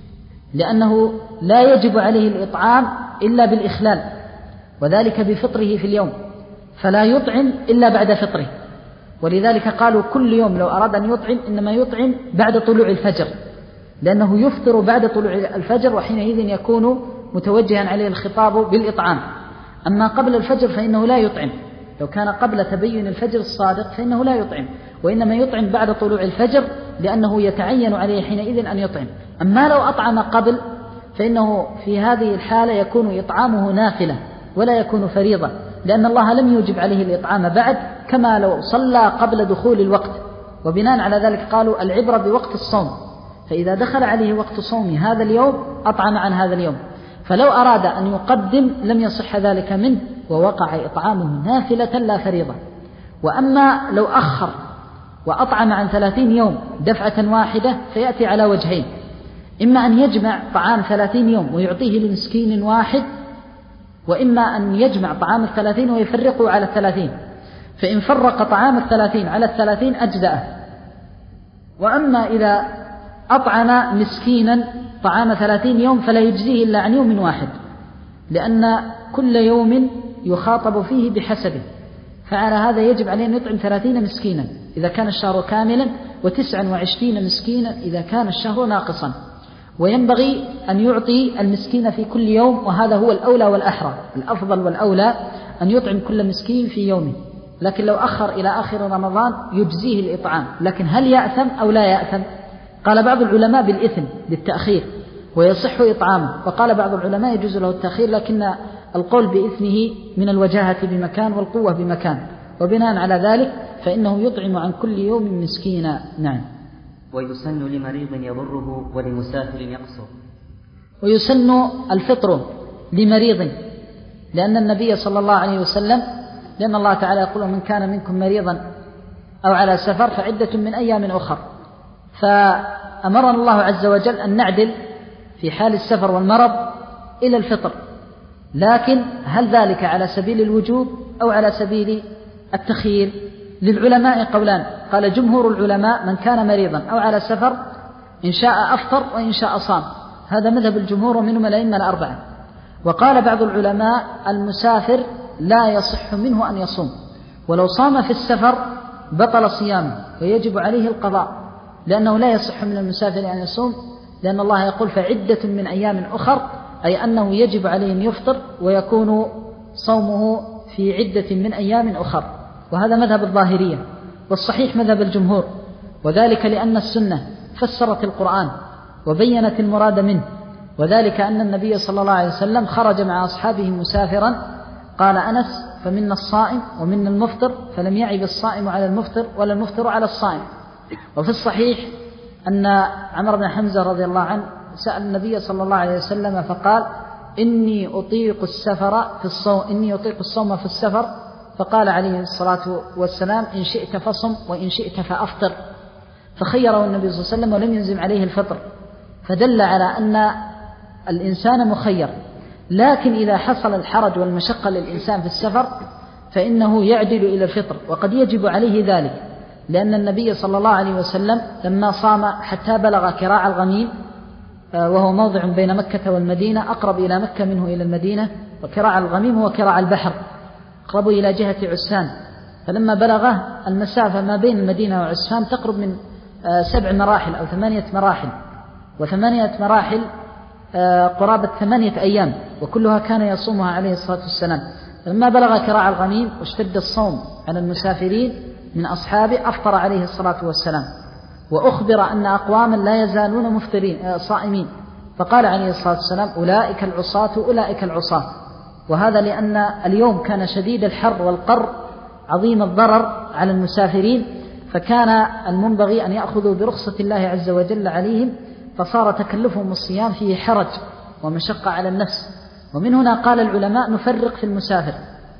لأنه لا يجب عليه الإطعام إلا بالإخلال، وذلك بفطره في اليوم، فلا يطعم إلا بعد فطره. ولذلك قالوا كل يوم لو أراد أن يطعم إنما يطعم بعد طلوع الفجر، لأنه يفطر بعد طلوع الفجر، وحينئذ يكون متوجها عليه الخطاب بالإطعام. أما قبل الفجر فإنه لا يطعم، لو كان قبل تبين الفجر الصادق فإنه لا يطعم، وإنما يطعم بعد طلوع الفجر، لأنه يتعين عليه حينئذ أن يطعم. أما لو أطعم قبل فإنه في هذه الحالة يكون إطعامه نافلة ولا يكون فريضة، لأن الله لم يوجب عليه الإطعام بعد، كما لو صلى قبل دخول الوقت، وبناء على ذلك قالوا العبرة بوقت الصوم، فإذا دخل عليه وقت صوم هذا اليوم أطعم عن هذا اليوم، فلو أراد أن يقدم لم يصح ذلك منه ووقع إطعامه نافلة لا فريضة. وأما لو أخر وأطعم عن ثلاثين يوم دفعة واحدة فيأتي على وجهين: إما أن يجمع طعام ثلاثين يوم ويعطيه لمسكين واحد، وإما أن يجمع طعام الثلاثين ويفرقه على الثلاثين، فإن فرق طعام الثلاثين على الثلاثين أجزأه. وأما إذا أطعم مسكينا طعام ثلاثين يوم فلا يجزيه إلا عن يوم واحد، لأن كل يوم يخاطب فيه بحسبه، فعلى هذا يجب عليه أن يطعم ثلاثين مسكينا إذا كان الشهر كاملا، وتسعا وعشرين مسكينا إذا كان الشهر ناقصا. وينبغي أن يعطي المسكين في كل يوم، وهذا هو الأولى والأحرى، الأفضل والأولى أن يطعم كل مسكين في يومه. لكن لو أخر إلى آخر رمضان يجزيه الإطعام، لكن هل يأثم أو لا يأثم؟ قال بعض العلماء بالإثم بالتأخير ويصح إطعامه، وقال بعض العلماء يجوز له التأخير، لكن القول بإثمه من الوجاهة بمكان والقوة بمكان، وبناء على ذلك فإنه يطعم عن كل يوم مسكينا. نعم. ويسن لمريض يضره ولمسافر يقصر. ويسن الفطر لمريض، لأن النبي صلى الله عليه وسلم لأن الله تعالى يقول: من كان منكم مريضا أو على سفر فعدة من أيام أخر، فأمرنا الله عز وجل أن نعدل في حال السفر والمرض إلى الفطر، لكن هل ذلك على سبيل الوجوب أو على سبيل التخيير؟ للعلماء قولان. قال جمهور العلماء: من كان مريضا أو على سفر إن شاء أفطر وإن شاء صام، هذا مذهب الجمهور ومنهم الأئمة الأربعة. وقال بعض العلماء: المسافر لا يصح منه أن يصوم، ولو صام في السفر بطل صيامه ويجب عليه القضاء، لأنه لا يصح من المسافر أن يصوم، لأن الله يقول: فعدة من أيام أخر، أي أنه يجب عليه أن يفطر ويكون صومه في عدة من أيام أخر. وهذا مذهب الظاهرية، والصحيح مذهب الجمهور، وذلك لأن السنة فسرت القرآن وبينت المراد منه، وذلك أن النبي صلى الله عليه وسلم خرج مع أصحابه مسافرا، قال أنس: فمنا الصائم ومنا المفطر، فلم يعب الصائم على المفطر ولا المفطر على الصائم. وفي الصحيح أن عمرو بن حمزة رضي الله عنه سأل النبي صلى الله عليه وسلم فقال: إني أطيق السفر في الصوم إني أطيق الصوم في السفر، فقال عليه الصلاة والسلام: إن شئت فصم وإن شئت فأفطر، فخيره النبي صلى الله عليه وسلم ولم يلزم عليه الفطر، فدل على أن الإنسان مخير. لكن إذا حصل الحرج والمشقة للإنسان في السفر فإنه يعدل إلى الفطر، وقد يجب عليه ذلك، لأن النبي صلى الله عليه وسلم لما صام حتى بلغ كراع الغميم، وهو موضع بين مكة والمدينة، أقرب إلى مكة منه إلى المدينة، وكراع الغميم هو كراع البحر أقرب إلى جهة عسفان، فلما بلغه المسافة ما بين المدينة وعسفان تقرب من سبع مراحل أو ثمانية مراحل، وثمانية مراحل قرابة ثمانية أيام، وكلها كان يصومها عليه الصلاة والسلام. لما بلغ كراع الغميم واشتد الصوم على المسافرين من أصحابه أفطر عليه الصلاة والسلام، وأخبر أن أقواما لا يزالون مفطرين صائمين، فقال عليه الصلاة والسلام: أولئك العصاة أولئك العصاة. وهذا لأن اليوم كان شديد الحر والقر عظيم الضرر على المسافرين، فكان المنبغي أن يأخذوا برخصة الله عز وجل عليهم، فصار تكلفهم الصيام فيه حرج ومشقة على النفس. ومن هنا قال العلماء: نفرق في المسافر،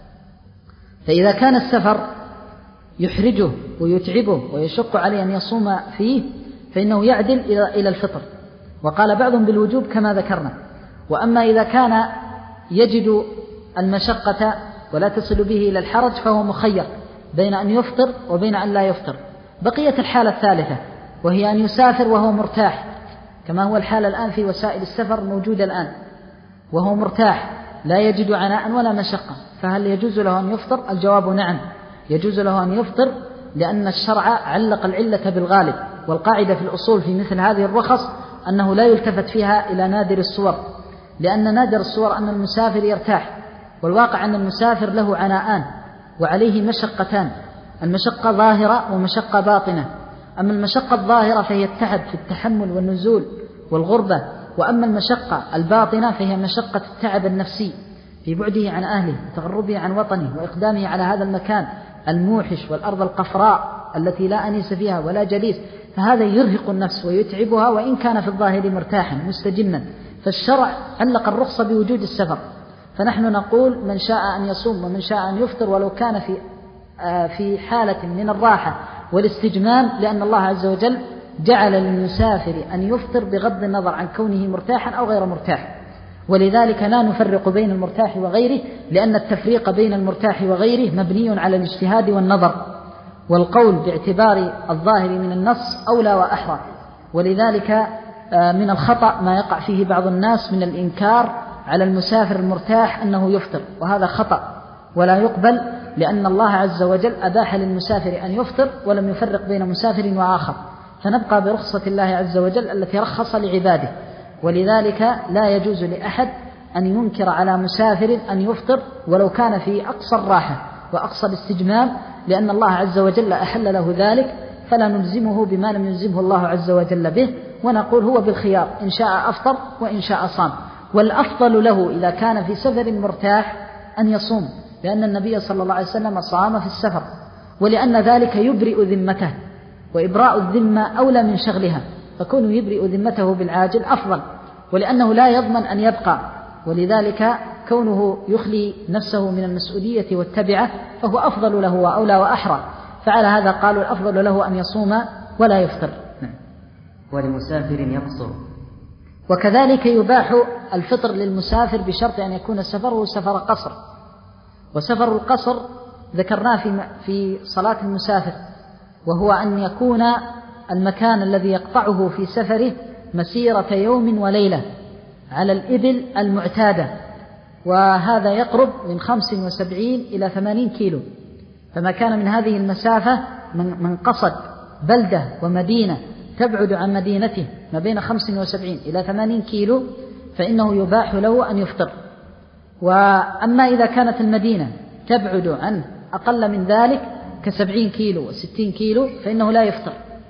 فإذا كان السفر يحرجه ويتعبه ويشق عليه أن يصوم فيه فإنه يعدل إلى الفطر، وقال بعضهم بالوجوب كما ذكرنا. وأما إذا كان يجد المشقة ولا تصل به إلى الحرج فهو مخير بين أن يفطر وبين أن لا يفطر. بقية الحالة الثالثة وهي أن يسافر وهو مرتاح، كما هو الحال الآن في وسائل السفر موجودة الآن، وهو مرتاح لا يجد عناء ولا مشقة، فهل يجوز له أن يفطر؟ الجواب نعم، يجوز له أن يفطر، لأن الشرع علق العلة بالغالب، والقاعدة في الأصول في مثل هذه الرخص أنه لا يلتفت فيها إلى نادر الصور، لأن نادر الصور أن المسافر يرتاح، والواقع أن المسافر له عناءان وعليه مشقتان، المشقة ظاهرة ومشقة باطنة. أما المشقة الظاهرة فهي التعب في التحمل والنزول والغربة، وأما المشقة الباطنة فهي مشقة التعب النفسي في بعده عن أهله وتغربه عن وطنه وإقدامه على هذا المكان الموحش والأرض القفراء التي لا أنيس فيها ولا جليس، فهذا يرهق النفس ويتعبها وإن كان في الظاهر مرتاحا مستجما. فالشرع علق الرخصة بوجود السفر، فنحن نقول من شاء أن يصوم ومن شاء أن يفطر ولو كان في في حالة من الراحة والاستجمام، لأن الله عز وجل جعل للمسافر أن يفطر بغض النظر عن كونه مرتاحا أو غير مرتاح. ولذلك لا نفرق بين المرتاح وغيره، لأن التفريق بين المرتاح وغيره مبني على الاجتهاد والنظر، والقول باعتبار الظاهر من النص أولى وأحرى. ولذلك من الخطأ ما يقع فيه بعض الناس من الإنكار على المسافر المرتاح أنه يفطر، وهذا خطأ ولا يقبل، لأن الله عز وجل أباح للمسافر أن يفطر ولم يفرق بين مسافر وآخر، فنبقى برخصة الله عز وجل التي رخص لعباده. ولذلك لا يجوز لأحد أن ينكر على مسافر أن يفطر ولو كان في أقصى الراحة وأقصى الاستجمام، لأن الله عز وجل أحل له ذلك، فلا نلزمه بما لم يلزمه الله عز وجل به، ونقول هو بالخيار إن شاء أفطر وإن شاء صام. والأفضل له إذا كان في سفر مرتاح أن يصوم، لأن النبي صلى الله عليه وسلم صام في السفر، ولأن ذلك يبرئ ذمته، وإبراء الذمة أولى من شغلها، فكونه يبرئ ذمته بالعاجل أفضل، ولأنه لا يضمن أن يبقى، ولذلك كونه يخلي نفسه من المسؤولية والتبعة فهو أفضل له وأولى وأحرى. فعلى هذا قالوا الأفضل له أن يصوم ولا يفطر. ولمسافر يقصر. وكذلك يباح الفطر للمسافر بشرط أن يكون سفره سفر قصر. وسفر القصر ذكرناه في في صلاة المسافر، وهو أن يكون المكان الذي يقطعه في سفره مسيرة يوم وليلة على الإبل المعتادة، وهذا يقرب من خمس وسبعين إلى ثمانين كيلو. فما كان من هذه المسافة من قصد بلدة ومدينة تبعد عن مدينته ما بين خمس وسبعين إلى ثمانين كيلو فإنه يباح له أن يفطر. وأما إذا كانت المدينة تبعد عنه أقل من ذلك كسبعين كيلو وستين كيلو فإنه لا يفطر.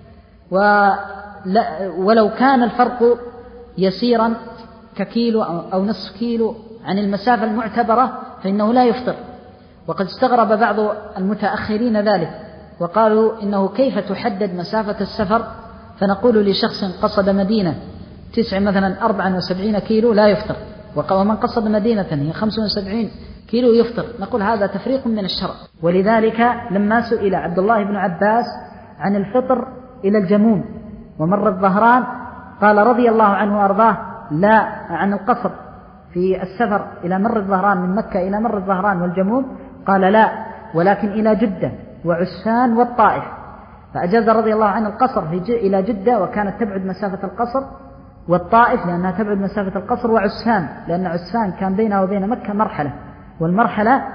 ولو كان الفرق يسيرا ككيلو أو نصف كيلو عن المسافة المعتبرة فإنه لا يفطر. وقد استغرب بعض المتأخرين ذلك وقالوا إنه كيف تحدد مسافة السفر، فنقول لشخص قصد مدينة تسع مثلا أربعة وسبعين كيلو لا يفطر، ومن قصد مدينة هي خمسة وسبعين كيلو يفطر. نقول هذا تفريق من الشرع. ولذلك لما سئل عبد الله بن عباس عن الفطر إلى الجموم ومر الظهران قال رضي الله عنه وأرضاه لا عن القصر في السفر إلى مر الظهران من مكة إلى مر الظهران والجموم، قال لا، ولكن إلى جدة وعسفان والطائف. فأجاز رضي الله عنه القصر في إلى جدة وكانت تبعد مسافة القصر، والطائف لأنها تبعد مسافة القصر، وعسفان لأن عسفان كان بينها وبين مكة مرحلة، والمرحلة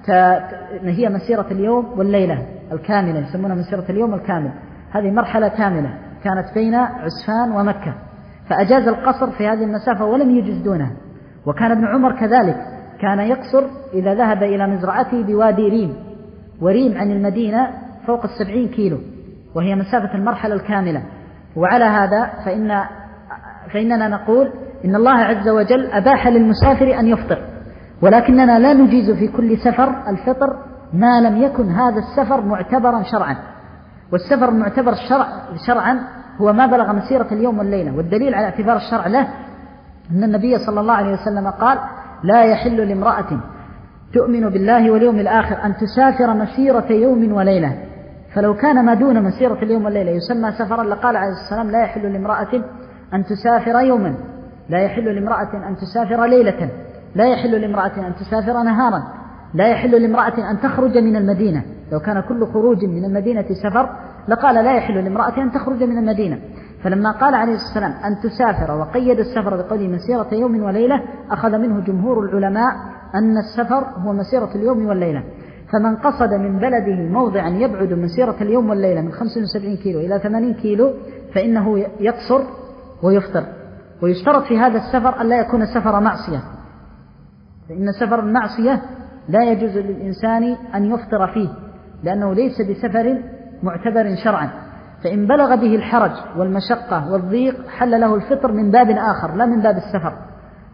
هي مسيرة اليوم والليلة الكاملة، يسمونها مسيرة اليوم الكامل. هذه مرحلة كاملة كانت بين عسفان ومكة، فأجاز القصر في هذه المسافة ولم يجز دونها. وكان ابن عمر كذلك كان يقصر إذا ذهب إلى مزرعته بوادي ريم، وريم عن المدينة فوق السبعين كيلو وهي مسافة المرحلة الكاملة. وعلى هذا فإن فإننا نقول إن الله عز وجل أباح للمسافر أن يفطر، ولكننا لا نجيز في كل سفر الفطر ما لم يكن هذا السفر معتبرا شرعا. والسفر المعتبر شرع شرعا هو ما بلغ مسيرة اليوم والليلة. والدليل على اعتبار الشرع له أن النبي صلى الله عليه وسلم قال لا يحل لامرأة تؤمن بالله واليوم الآخر أن تسافر مسيرة يوم وليلة. فلو كان ما دون مسيرة اليوم والليلة يسمى سفرا لقال عليه السلام لا يحل لامرأة أن تسافر يوما، لا يحل لامرأة أن تسافر ليلة، لا يحل لامرأة أن تسافر نهارا، لا يحل لامرأة أن تخرج من المدينة. لو كان كل خروج من المدينة سفر لقال لا يحل لامرأة أن تخرج من المدينة. فلما قال عليه السلام أن تسافر وقيد السفر بقوله مسيرة يوم وليلة أخذ منه جمهور العلماء أن السفر هو مسيرة اليوم والليلة. فمن قصد من بلده موضعا يبعد مسيرة اليوم والليلة من خمسة وسبعين كيلو إلى ثمانين كيلو فإنه يقصر ويفطر. ويشترط في هذا السفر أن لا يكون سفر معصية، فإن سفر المعصية لا يجوز للإنسان أن يفطر فيه لأنه ليس بسفر معتبر شرعا. فإن بلغ به الحرج والمشقة والضيق حل له الفطر من باب آخر لا من باب السفر.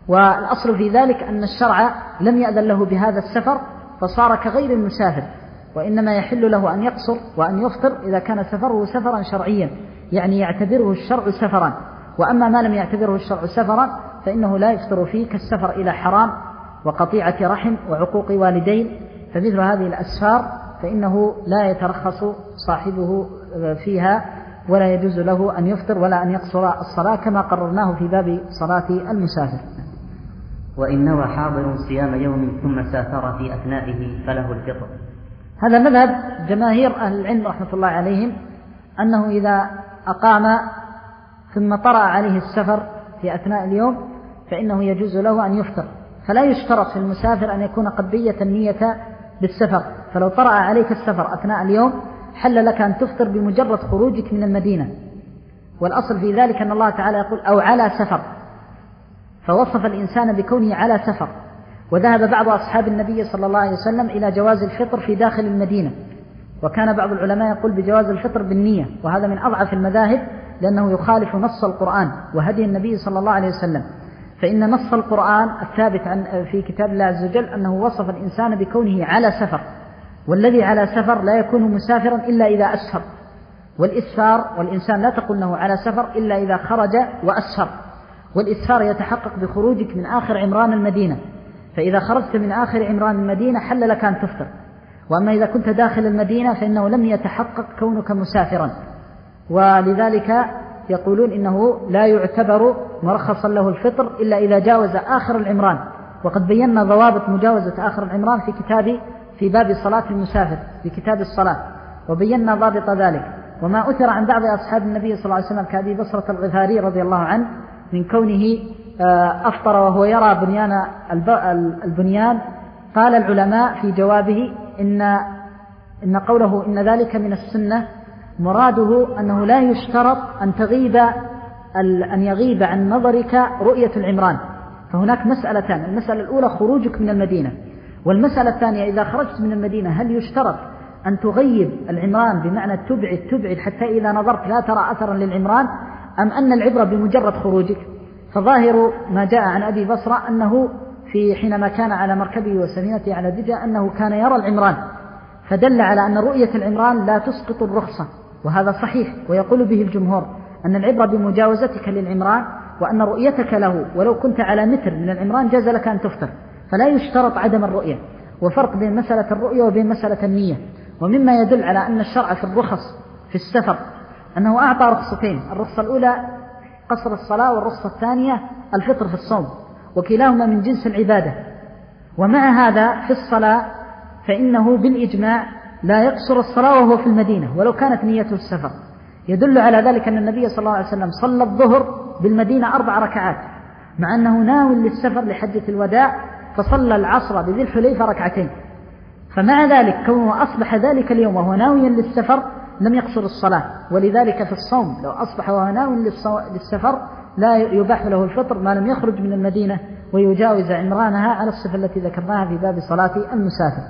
والأصل في ذلك أن الشرع لم يأذن له بهذا السفر فصار كغير المسافر. وإنما يحل له أن يقصر وأن يفطر إذا كان سفره سفرا شرعيا، يعني يعتبره الشرع سفرا. وأما ما لم يعتبره الشرع سفرا فإنه لا يفطر فيه، كالسفر إلى حرام وقطيعة رحم وعقوق والدين، فمثل هذه الأسفار فإنه لا يترخص صاحبه فيها، ولا يجوز له أن يفطر ولا أن يقصر الصلاة، كما قررناه في باب صلاة المسافر. وإن نوى حاضر صيام يوم ثم سافر في أثنائه فله الفطر. هذا مذهب جماهير أهل العلم رحمة الله عليهم، أنه إذا أقام ثم طرأ عليه السفر في أثناء اليوم فإنه يجوز له أن يفطر، فلا يشترط في المسافر أن يكون قد بيت النية بالسفر. فلو طرأ عليك السفر أثناء اليوم حل لك أن تفطر بمجرد خروجك من المدينة، والأصل في ذلك أن الله تعالى يقول أو على سفر، فوصف الإنسان بكونه على سفر. وذهب بعض أصحاب النبي صلى الله عليه وسلم إلى جواز الفطر في داخل المدينة، وكان بعض العلماء يقول بجواز الفطر بالنية، وهذا من أضعف المذاهب لأنه يخالف نص القرآن وهدي النبي صلى الله عليه وسلم. فإن نص القرآن الثابت عن في كتاب الله عز وجل أنه وصف الإنسان بكونه على سفر، والذي على سفر لا يكون مسافرا إلا إذا أسفر، والإسفار والإنسان لا تقول أنه على سفر إلا إذا خرج وأسفر، والإسفار يتحقق بخروجك من آخر عمران المدينة، فإذا خرجت من آخر عمران المدينة حل لك أن تفطر. وأما إذا كنت داخل المدينة فإنه لم يتحقق كونك مسافرا، ولذلك يقولون إنه لا يعتبر مرخصا له الفطر إلا إذا جاوز آخر العمران، وقد بينا ضوابط مجاوزة آخر العمران في كتاب في باب صلاة المسافر في كتاب الصلاة، وبينا ضابط ذلك. وما أثر عن بعض أصحاب النبي صلى الله عليه وسلم كأبي بصرة الغفاري رضي الله عنه من كونه أفطر وهو يرى بنيان البنيان، قال العلماء في جوابه إن إن قوله إن ذلك من السنة مراده أنه لا يشترط أن تغيب أن يغيب عن نظرك رؤية العمران. فهناك مسألتان: المسألة الأولى خروجك من المدينة، والمسألة الثانية إذا خرجت من المدينة هل يشترط أن تغيب العمران بمعنى تبعد تبعد حتى إذا نظرت لا ترى أثرا للعمران، أم أن العبرة بمجرد خروجك؟ فظاهر ما جاء عن أبي بصرة أنه في حينما كان على مركبه وسفينته على دجى أنه كان يرى العمران، فدل على أن رؤية العمران لا تسقط الرخصة، وهذا صحيح ويقول به الجمهور أن العبرة بمجاوزتك للعمران، وأن رؤيتك له ولو كنت على متر من العمران جاز لك أن تفطر، فلا يشترط عدم الرؤية. وفرق بين مسألة الرؤية وبين مسألة النية. ومما يدل على أن الشرع في الرخص في السفر أنه أعطى رخصتين: الرخصة الأولى قصر الصلاة، والرخصة الثانية الفطر في الصوم، وكلاهما من جنس العبادة. ومع هذا في الصلاة فإنه بالإجماع لا يقصر الصلاة وهو في المدينة ولو كانت نيته السفر. يدل على ذلك أن النبي صلى الله عليه وسلم صلى الظهر بالمدينة أربع ركعات مع أنه ناوي للسفر لحجة الوداع، فصلى العصر بذي الحليفة ركعتين. فمع ذلك كونه أصبح ذلك اليوم وهو ناويا للسفر لم يقصر الصلاة. ولذلك في الصوم لو أصبح وهو ناوي للسفر لا يباح له الفطر ما لم يخرج من المدينة ويجاوز عمرانها على الصفة التي ذكرناها في باب صلاة المسافر.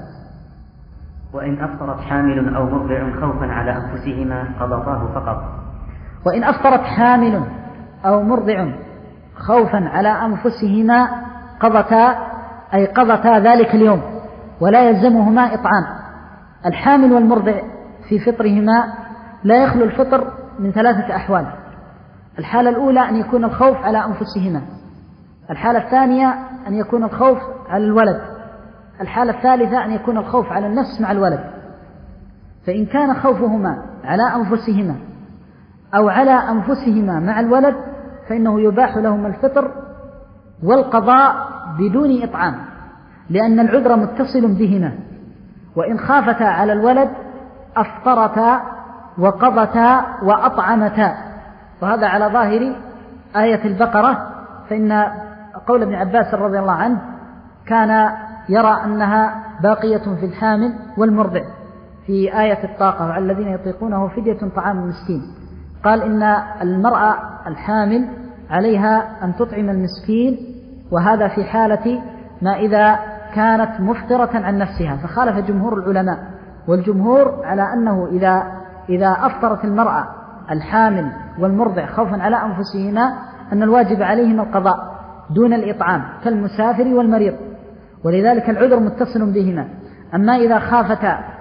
وإن أفطرت حامل أو مرضع خوفا على أنفسهما قضطاه فقط. وإن أفطرت حامل أو مرضع خوفا على أنفسهما قضتا، أي قضتا ذلك اليوم ولا يلزمهما إطعام. الحامل والمرضع في فطرهما لا يخلو الفطر من ثلاثة أحوال: الحالة الأولى أن يكون الخوف على أنفسهما، الحالة الثانية أن يكون الخوف على الولد، الحالة الثالثة أن يكون الخوف على النفس مع الولد. فإن كان خوفهما على أنفسهما أو على أنفسهما مع الولد فإنه يباح لهما الفطر والقضاء بدون إطعام، لأن العذر متصل بهما. وإن خافتا على الولد أفطرتا وقضتا وأطعمتا، وهذا على ظاهر آية البقرة، فإن قول ابن عباس رضي الله عنه كان يرى أنها باقية في الحامل والمرضع في آية الطاقة: وعلى الذين يطيقونه فدية طعام مسكين. قال إن المرأة الحامل عليها أن تطعم المسكين، وهذا في حالة ما إذا كانت مفطرة عن نفسها، فخالف جمهور العلماء. والجمهور على أنه إذا إذا أفطرت المرأة الحامل والمرضع خوفا على أنفسهما أن الواجب عليهما القضاء دون الإطعام كالمسافر والمريض، ولذلك العذر متصل بهما. أما إذا خافتا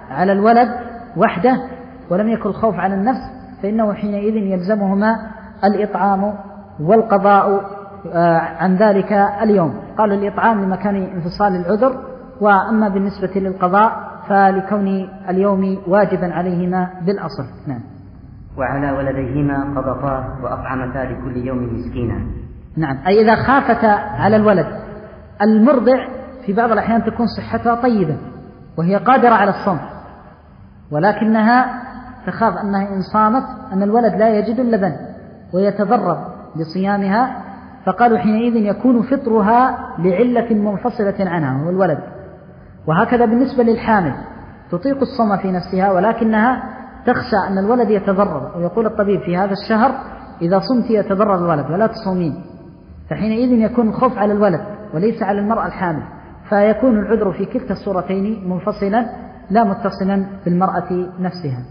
على الولد وحده ولم يكن الخوف على النفس فإنه حينئذ يلزمهما الإطعام والقضاء عن ذلك اليوم. قالوا الإطعام لمكان انفصال العذر، وأما بالنسبة للقضاء فلكون اليوم واجبا عليهما بالأصل. نعم. وعلى ولديهما قضتا وأطعمتا لكل يوم مسكينا. نعم، أي إذا خافتا على الولد. المرضع في بعض الأحيان تكون صحتها طيبة وهي قادرة على الصوم، ولكنها تخاف أنها إن صامت أن الولد لا يجد اللبن ويتضرر بصيامها، فقالوا حينئذ يكون فطرها لعلة منفصلة عنها وهو الولد. وهكذا بالنسبة للحامل تطيق الصوم في نفسها ولكنها تخشى أن الولد يتضرر، ويقول الطبيب في هذا الشهر إذا صمت يتضرر الولد ولا تصومين، فحينئذ يكون الخوف على الولد وليس على المرأة الحامل، فيكون العذر في كلتا الصورتين منفصلا لا متصلا بالمرأة نفسها.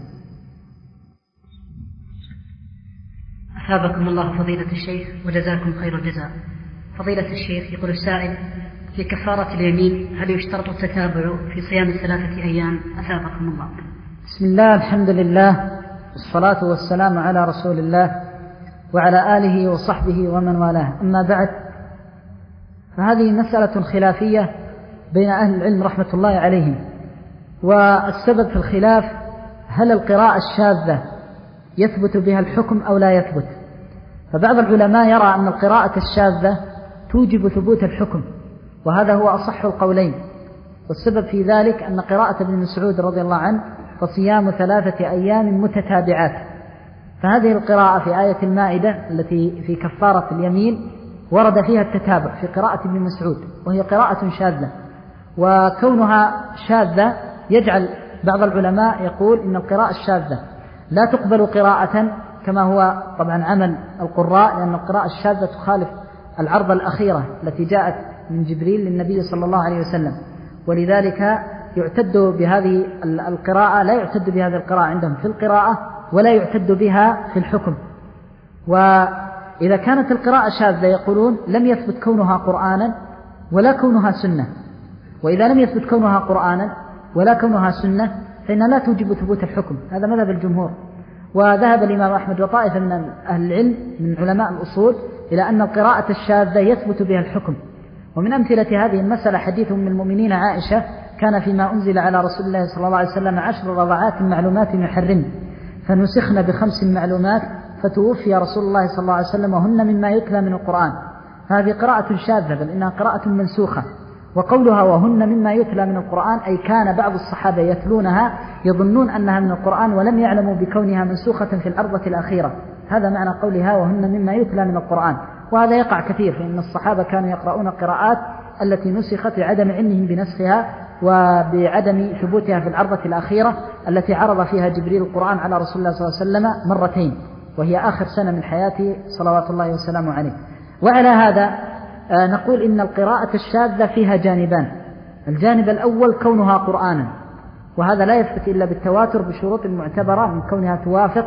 أثابكم الله فضيلة الشيخ وجزاكم خير الجزاء. فضيلة الشيخ، يقول السائل: في كفارة اليمين هل يشترط التتابع في صيام ثلاثة أيام؟ أثابكم الله. بسم الله، الحمد لله، والصلاة والسلام على رسول الله وعلى آله وصحبه ومن والاه. أما بعد، فهذه مسألة خلافية بين أهل العلم رحمة الله عليهم، والسبب في الخلاف هل القراءة الشاذة يثبت بها الحكم أو لا يثبت. فبعض العلماء يرى أن القراءة الشاذة توجب ثبوت الحكم، وهذا هو أصح القولين. والسبب في ذلك أن قراءة ابن مسعود رضي الله عنه فصيام ثلاثة أيام متتابعات، فهذه القراءة في آية المائدة التي في كفارة اليمين ورد فيها التتابع في قراءة ابن مسعود، وهي قراءة شاذة. وكونها شاذة يجعل بعض العلماء يقول إن القراءة الشاذة لا تقبل قراءة كما هو طبعا عمل القراء، لأن القراءة الشاذة تخالف العرض الأخيرة التي جاءت من جبريل للنبي صلى الله عليه وسلم، ولذلك يعتد بهذه القراءة لا يعتد بهذه القراءة عندهم في القراءة ولا يعتد بها في الحكم. وإذا كانت القراءة شاذة يقولون لم يثبت كونها قرآنا ولا كونها سنة، وإذا لم يثبت كونها قرآنا ولا كونها سنة فإنها لا توجب ثبوت الحكم. هذا مذهب الجمهور. وذهب الإمام أحمد وطائفة من أهل العلم من علماء الأصول إلى أن القراءة الشاذة يثبت بها الحكم. ومن أمثلة هذه المسألة حديث من المؤمنين عائشة: كان فيما أنزل على رسول الله صلى الله عليه وسلم عشر رضعات معلومات يحرم فنسخن بخمس معلومات فتوفي رسول الله صلى الله عليه وسلم وهن مما يتلى من القرآن. هذه قراءة شاذة بل إنها قراءة منسوخة. وقولها وهن مما يتلى من القرآن أي كان بعض الصحابة يتلونها يظنون أنها من القرآن ولم يعلموا بكونها منسوخة في العرضة الأخيرة. هذا معنى قولها وهن مما يتلى من القرآن. وهذا يقع كثير، فإن الصحابة كانوا يقرؤون القراءات التي نسخت لعدم علمهم بنسخها وبعدم ثبوتها في العرضة الأخيرة التي عرض فيها جبريل القرآن على رسول الله صلى الله عليه وسلم مرتين، وهي آخر سنة من حياته صلوات الله وسلامه عليه. وعلى هذا نقول إن القراءة الشاذة فيها جانبان. الجانب الأول كونها قرآنا، وهذا لا يثبت إلا بالتواتر بشروط معتبرة من كونها توافق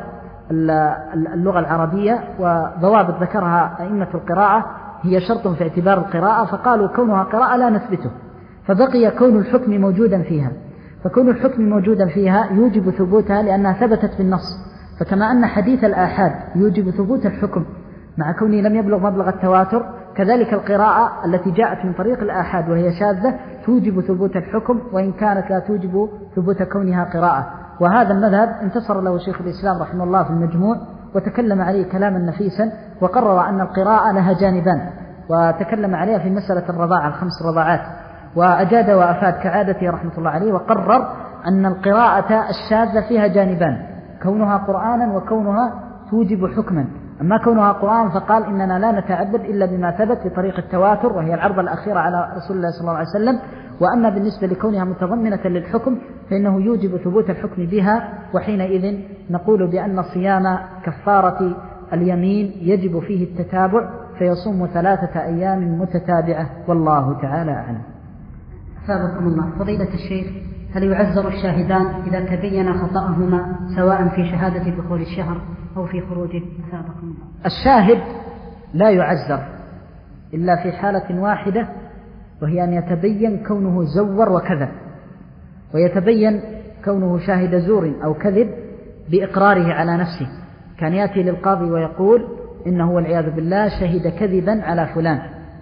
اللغة العربية، وضوابط ذكرها أئمة القراءة هي شرط في اعتبار القراءة، فقالوا كونها قراءة لا نثبته، فبقي كون الحكم موجودا فيها. فكون الحكم موجودا فيها يوجب ثبوتها لأنها ثبتت بالنص. فكما أن حديث الآحاد يوجب ثبوت الحكم مع كونه لم يبلغ مبلغ التواتر، كذلك القراءة التي جاءت من طريق الآحاد وهي شاذة توجب ثبوت الحكم وإن كانت لا توجب ثبوت كونها قراءة. وهذا المذهب انتصر له شيخ الإسلام رحمه الله في المجموع وتكلم عليه كلاما نفيسا، وقرر أن القراءة لها جانبان، وتكلم عليها في مسألة الرضاعة الخمس رضاعات، وأجاد وأفاد كعادته رحمة الله عليه، وقرر أن القراءة الشاذة فيها جانبان: كونها قرآنا وكونها توجب حكما. أما كونها قرآن فقال إننا لا نتعبد إلا بما ثبت بطريق التواتر وهي العرضة الأخيرة على رسول الله صلى الله عليه وسلم. وأما بالنسبة لكونها متضمنة للحكم فإنه يوجب ثبوت الحكم بها، وحينئذ نقول بأن صيام كفارة اليمين يجب فيه التتابع فيصوم ثلاثة أيام متتابعة، والله تعالى أعلم. أثابكم الله. فضيلة الشيخ، هل يعذر الشاهدان إذا تبين خطأهما سواء في شهادة دخول الشهر أو في خروجه؟ أثابكم الله. الشاهد لا يعذر إلا في حالة واحدة، وهي أن يتبين كونه زور وكذب، ويتبين كونه شاهد زور أو كذب بإقراره على نفسه، كان يأتي للقاضي ويقول إنه والعياذ بالله شهد كذبا على فلان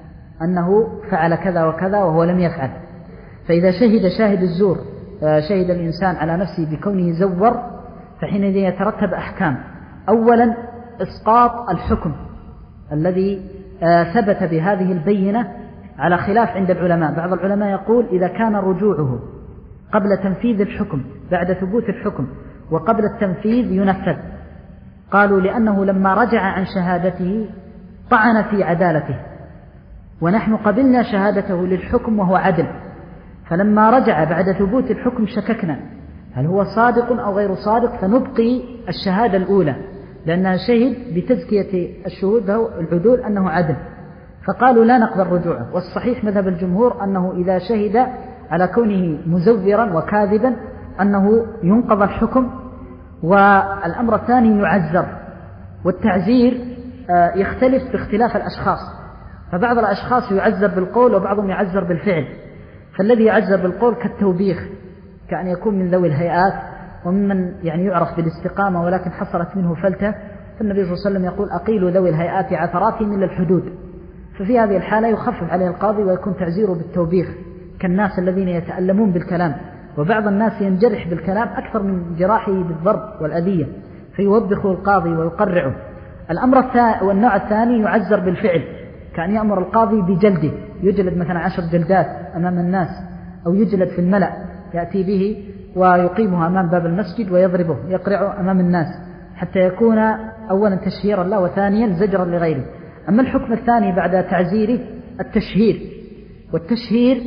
أنه فعل كذا وكذا وهو لم يفعل. فإذا شهد شاهد الزور شهد الإنسان على نفسه بكونه زور، فحينئذ يترتب أحكام. أولا إسقاط الحكم الذي ثبت بهذه البينة على خلاف عند العلماء. بعض العلماء يقول إذا كان رجوعه قبل تنفيذ الحكم بعد ثبوت الحكم وقبل التنفيذ ينفذ. قالوا لأنه لما رجع عن شهادته طعن في عدالته، ونحن قبلنا شهادته للحكم وهو عدل، فلما رجع بعد ثبوت الحكم شككنا هل هو صادق أو غير صادق، فنبقي الشهادة الأولى لأنها شهد بتزكية الشهود العدول أنه عدل، فقالوا لا نقبل رجوعه. والصحيح مذهب الجمهور أنه إذا شهد على كونه مزورا وكاذبا أنه ينقض الحكم. والأمر الثاني يعزر، والتعزير يختلف باختلاف الأشخاص، فبعض الأشخاص يعزر بالقول وبعضهم يعزر بالفعل. فالذي يعزر بالقول كالتوبيخ، كأن يكون من ذوي الهيئات وممن يعني يعرف بالاستقامة ولكن حصلت منه فلتة، فالنبي صلى الله عليه وسلم يقول أقيلوا ذوي الهيئات عثراتهم إلى الحدود. ففي هذه الحالة يخفف عليه القاضي ويكون تعزيره بالتوبيخ كالناس الذين يتألمون بالكلام، وبعض الناس ينجرح بالكلام أكثر من جراحه بالضرب والأذية، فيوبخه القاضي ويقرعه. الأمر الثاني والنوع الثاني يعزر بالفعل، كأن يأمر القاضي بجلده، يجلد مثلا عشر جلدات أمام الناس، أو يجلد في الملأ، يأتي به ويقيمه أمام باب المسجد ويضربه يقرعه أمام الناس حتى يكون أولا تشهيرا له وثانيا زجرا لغيره. أما الحكم الثاني بعد تعزيره التشهير، والتشهير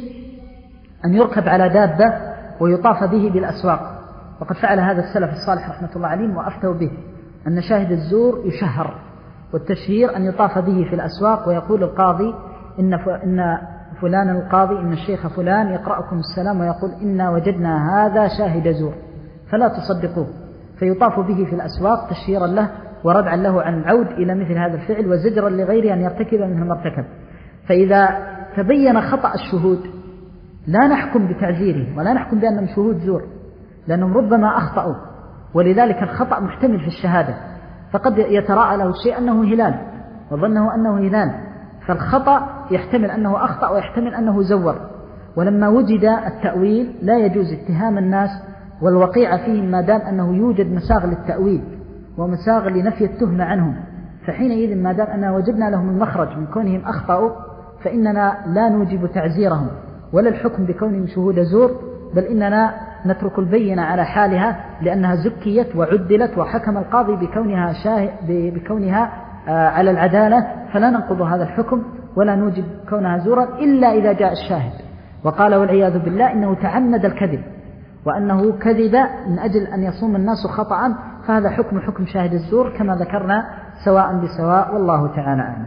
أن يركب على دابة ويطاف به بالأسواق، وقد فعل هذا السلف الصالح رحمة الله عليهم وأفتوا به أن شاهد الزور يشهر، والتشهير أن يطاف به في الأسواق ويقول القاضي إن إن فلان القاضي إن الشيخ فلان يقرأكم السلام ويقول إنا وجدنا هذا شاهد زور فلا تصدقوه، فيطاف به في الأسواق تشهيرا له وردعا له عن العود إلى مثل هذا الفعل وزجرا لغيره أن يرتكب منه ما ارتكب. فإذا تبين خطأ الشهود لا نحكم بتعزيره ولا نحكم بأنهم شهود زور، لأنهم ربما أخطأوا، ولذلك الخطأ محتمل في الشهادة، فقد يتراءى له شيء أنه هلال وظنه أنه هلال، فالخطأ يحتمل أنه أخطأ ويحتمل أنه زور. ولما وجد التأويل لا يجوز اتهام الناس والوقيع فيهم ما دام أنه يوجد مساغ للتأويل ومساغ لنفي التهمة عنهم، فحينئذ ما دام أننا وجدنا لهم المخرج من كونهم أخطأوا فإننا لا نوجب تعزيرهم ولا الحكم بكونهم شهود زور، بل إننا نترك البينة على حالها لأنها زكيت وعدلت وحكم القاضي بكونها, بكونها على العدالة، فلا ننقض هذا الحكم ولا نوجب كونها زورا إلا إذا جاء الشاهد وقال والعياذ بالله إنه تعمد الكذب وأنه كذب من أجل أن يصوم الناس خطأ، فهذا حكم حكم شاهد الزور كما ذكرنا سواء بسواء، والله تعالى أعلم.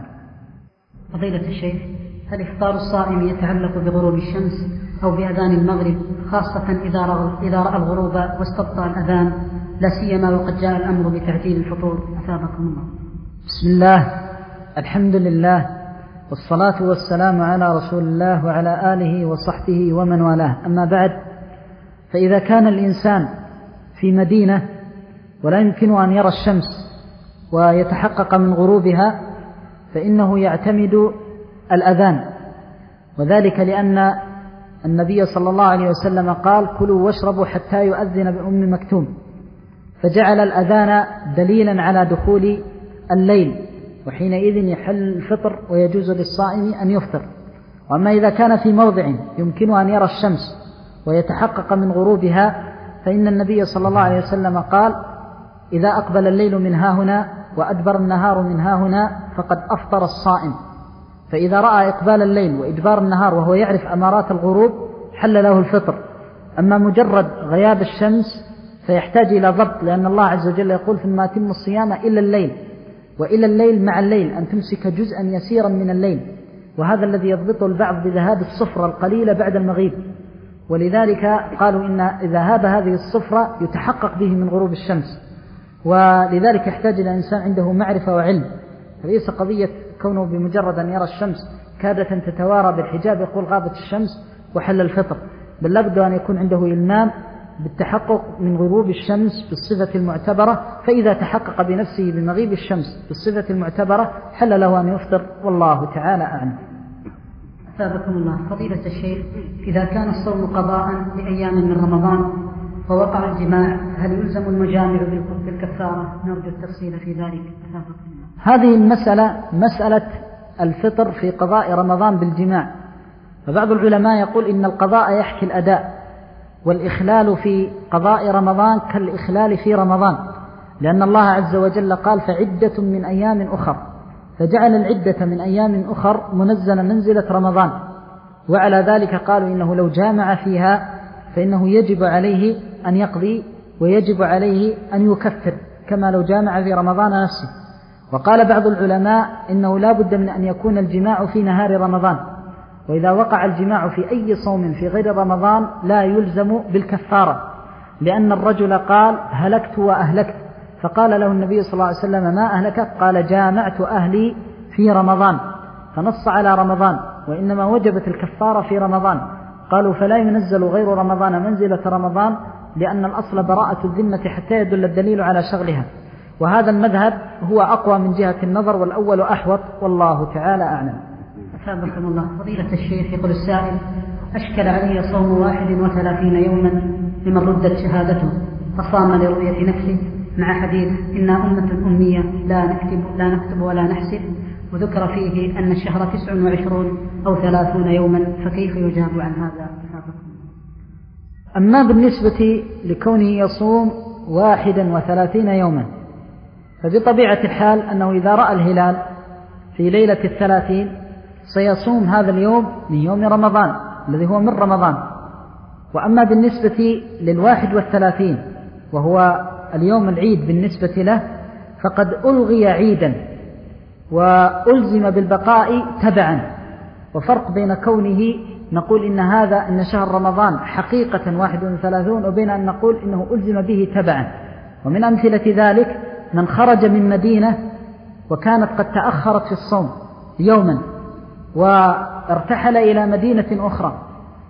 فضيلة الشيخ، هل إفطار الصائم يتعلق بغروب الشمس أو بأذان المغرب، خاصة إذا رأى الغروب واستبطأ الأذان، لا سيما وقد جاء الأمر بتعجيل الفطور؟ أثابكم الله. بسم الله، الحمد لله، والصلاة والسلام على رسول الله وعلى آله وصحبه ومن والاه، أما بعد، فإذا كان الإنسان في مدينة ولا يمكن أن يرى الشمس ويتحقق من غروبها فإنه يعتمد الأذان، وذلك لأن النبي صلى الله عليه وسلم قال كلوا واشربوا حتى يؤذن بأم مكتوم، فجعل الأذان دليلا على دخول الليل، وحينئذ يحل الفطر ويجوز للصائم أن يفطر. وأما إذا كان في موضع يمكن أن يرى الشمس ويتحقق من غروبها فإن النبي صلى الله عليه وسلم قال إذا أقبل الليل من ها هنا وأدبر النهار من ها هنا فقد أفطر الصائم. فإذا رأى إقبال الليل وإدبار النهار وهو يعرف أمارات الغروب حل له الفطر. أما مجرد غياب الشمس فيحتاج إلى ضبط، لأن الله عز وجل يقول ثم أتم الصيام إلى الليل، وإلى الليل مع الليل أن تمسك جزءا يسيرا من الليل، وهذا الذي يضبطه البعض بذهاب الصفرة القليلة بعد المغيب، ولذلك قالوا إن إذا هاب هذه الصفرة يتحقق به من غروب الشمس، ولذلك يحتاج إلى إنسان عنده معرفة وعلم، فليس قضية كونه بمجرد أن يرى الشمس كادة تتوارى بالحجاب يقول غابت الشمس وحل الفطر، بل لابد أن يكون عنده إلمام بالتحقق من غروب الشمس بالصفة المعتبرة، فإذا تحقق بنفسه بمغيب الشمس بالصفة المعتبرة حل له أن يفطر، والله تعالى أعلم. أثابكم الله. فضيلة الشيخ، إذا كان الصوم قضاء لأيام من رمضان ووقع الجماع هل يلزم المجامع بالكفارة؟ نرجو التفصيل في ذلك. أثابكم الله. هذه المسألة مسألة الفطر في قضاء رمضان بالجماع، فبعض العلماء يقول إن القضاء يحكي الأداء، والإخلال في قضاء رمضان كالإخلال في رمضان، لأن الله عز وجل قال فعدة من أيام أخر، فجعل العدة من أيام أخر منزل منزلة رمضان، وعلى ذلك قالوا إنه لو جامع فيها فإنه يجب عليه أن يقضي ويجب عليه أن يكفر كما لو جامع في رمضان نفسه. وقال بعض العلماء إنه لا بد من أن يكون الجماع في نهار رمضان، وإذا وقع الجماع في أي صوم في غير رمضان لا يلزم بالكفارة، لأن الرجل قال هلكت وأهلكت، فقال له النبي صلى الله عليه وسلم ما أهلكك؟ قال جامعت أهلي في رمضان، فنص على رمضان، وإنما وجبت الكفارة في رمضان. قالوا فلا ينزل غير رمضان منزلة رمضان، لأن الأصل براءة الذمة حتى يدل الدليل على شغلها، وهذا المذهب هو أقوى من جهة النظر، والأول أحوط، والله تعالى أعلم. أثابكم الله. فضيلة الشيخ، يقول السائل أشكل علي صوم واحد وثلاثين يوما لمن ردت شهادته فصام لرؤية نفسه، مع حديث إنا أمة أمية لا نكتب, لا نكتب ولا نحسب، وذكر فيه أن الشهر تسع وعشرون أو ثلاثون يوما، فكيف يجاب عن هذا؟ أما بالنسبة لكونه يصوم واحدا وثلاثين يوما، فبطبيعة الحال أنه إذا رأى الهلال في ليلة الثلاثين سيصوم هذا اليوم من يوم رمضان الذي هو من رمضان. وأما بالنسبة للواحد والثلاثين وهو اليوم العيد بالنسبة له، فقد ألغي عيدا وألزم بالبقاء تبعا، وفرق بين كونه نقول إن هذا إن شهر رمضان حقيقة واحد وثلاثون، وبين أن نقول إنه ألزم به تبعا. ومن أمثلة ذلك من خرج من مدينة وكانت قد تأخرت في الصوم يوما وارتحل إلى مدينة أخرى،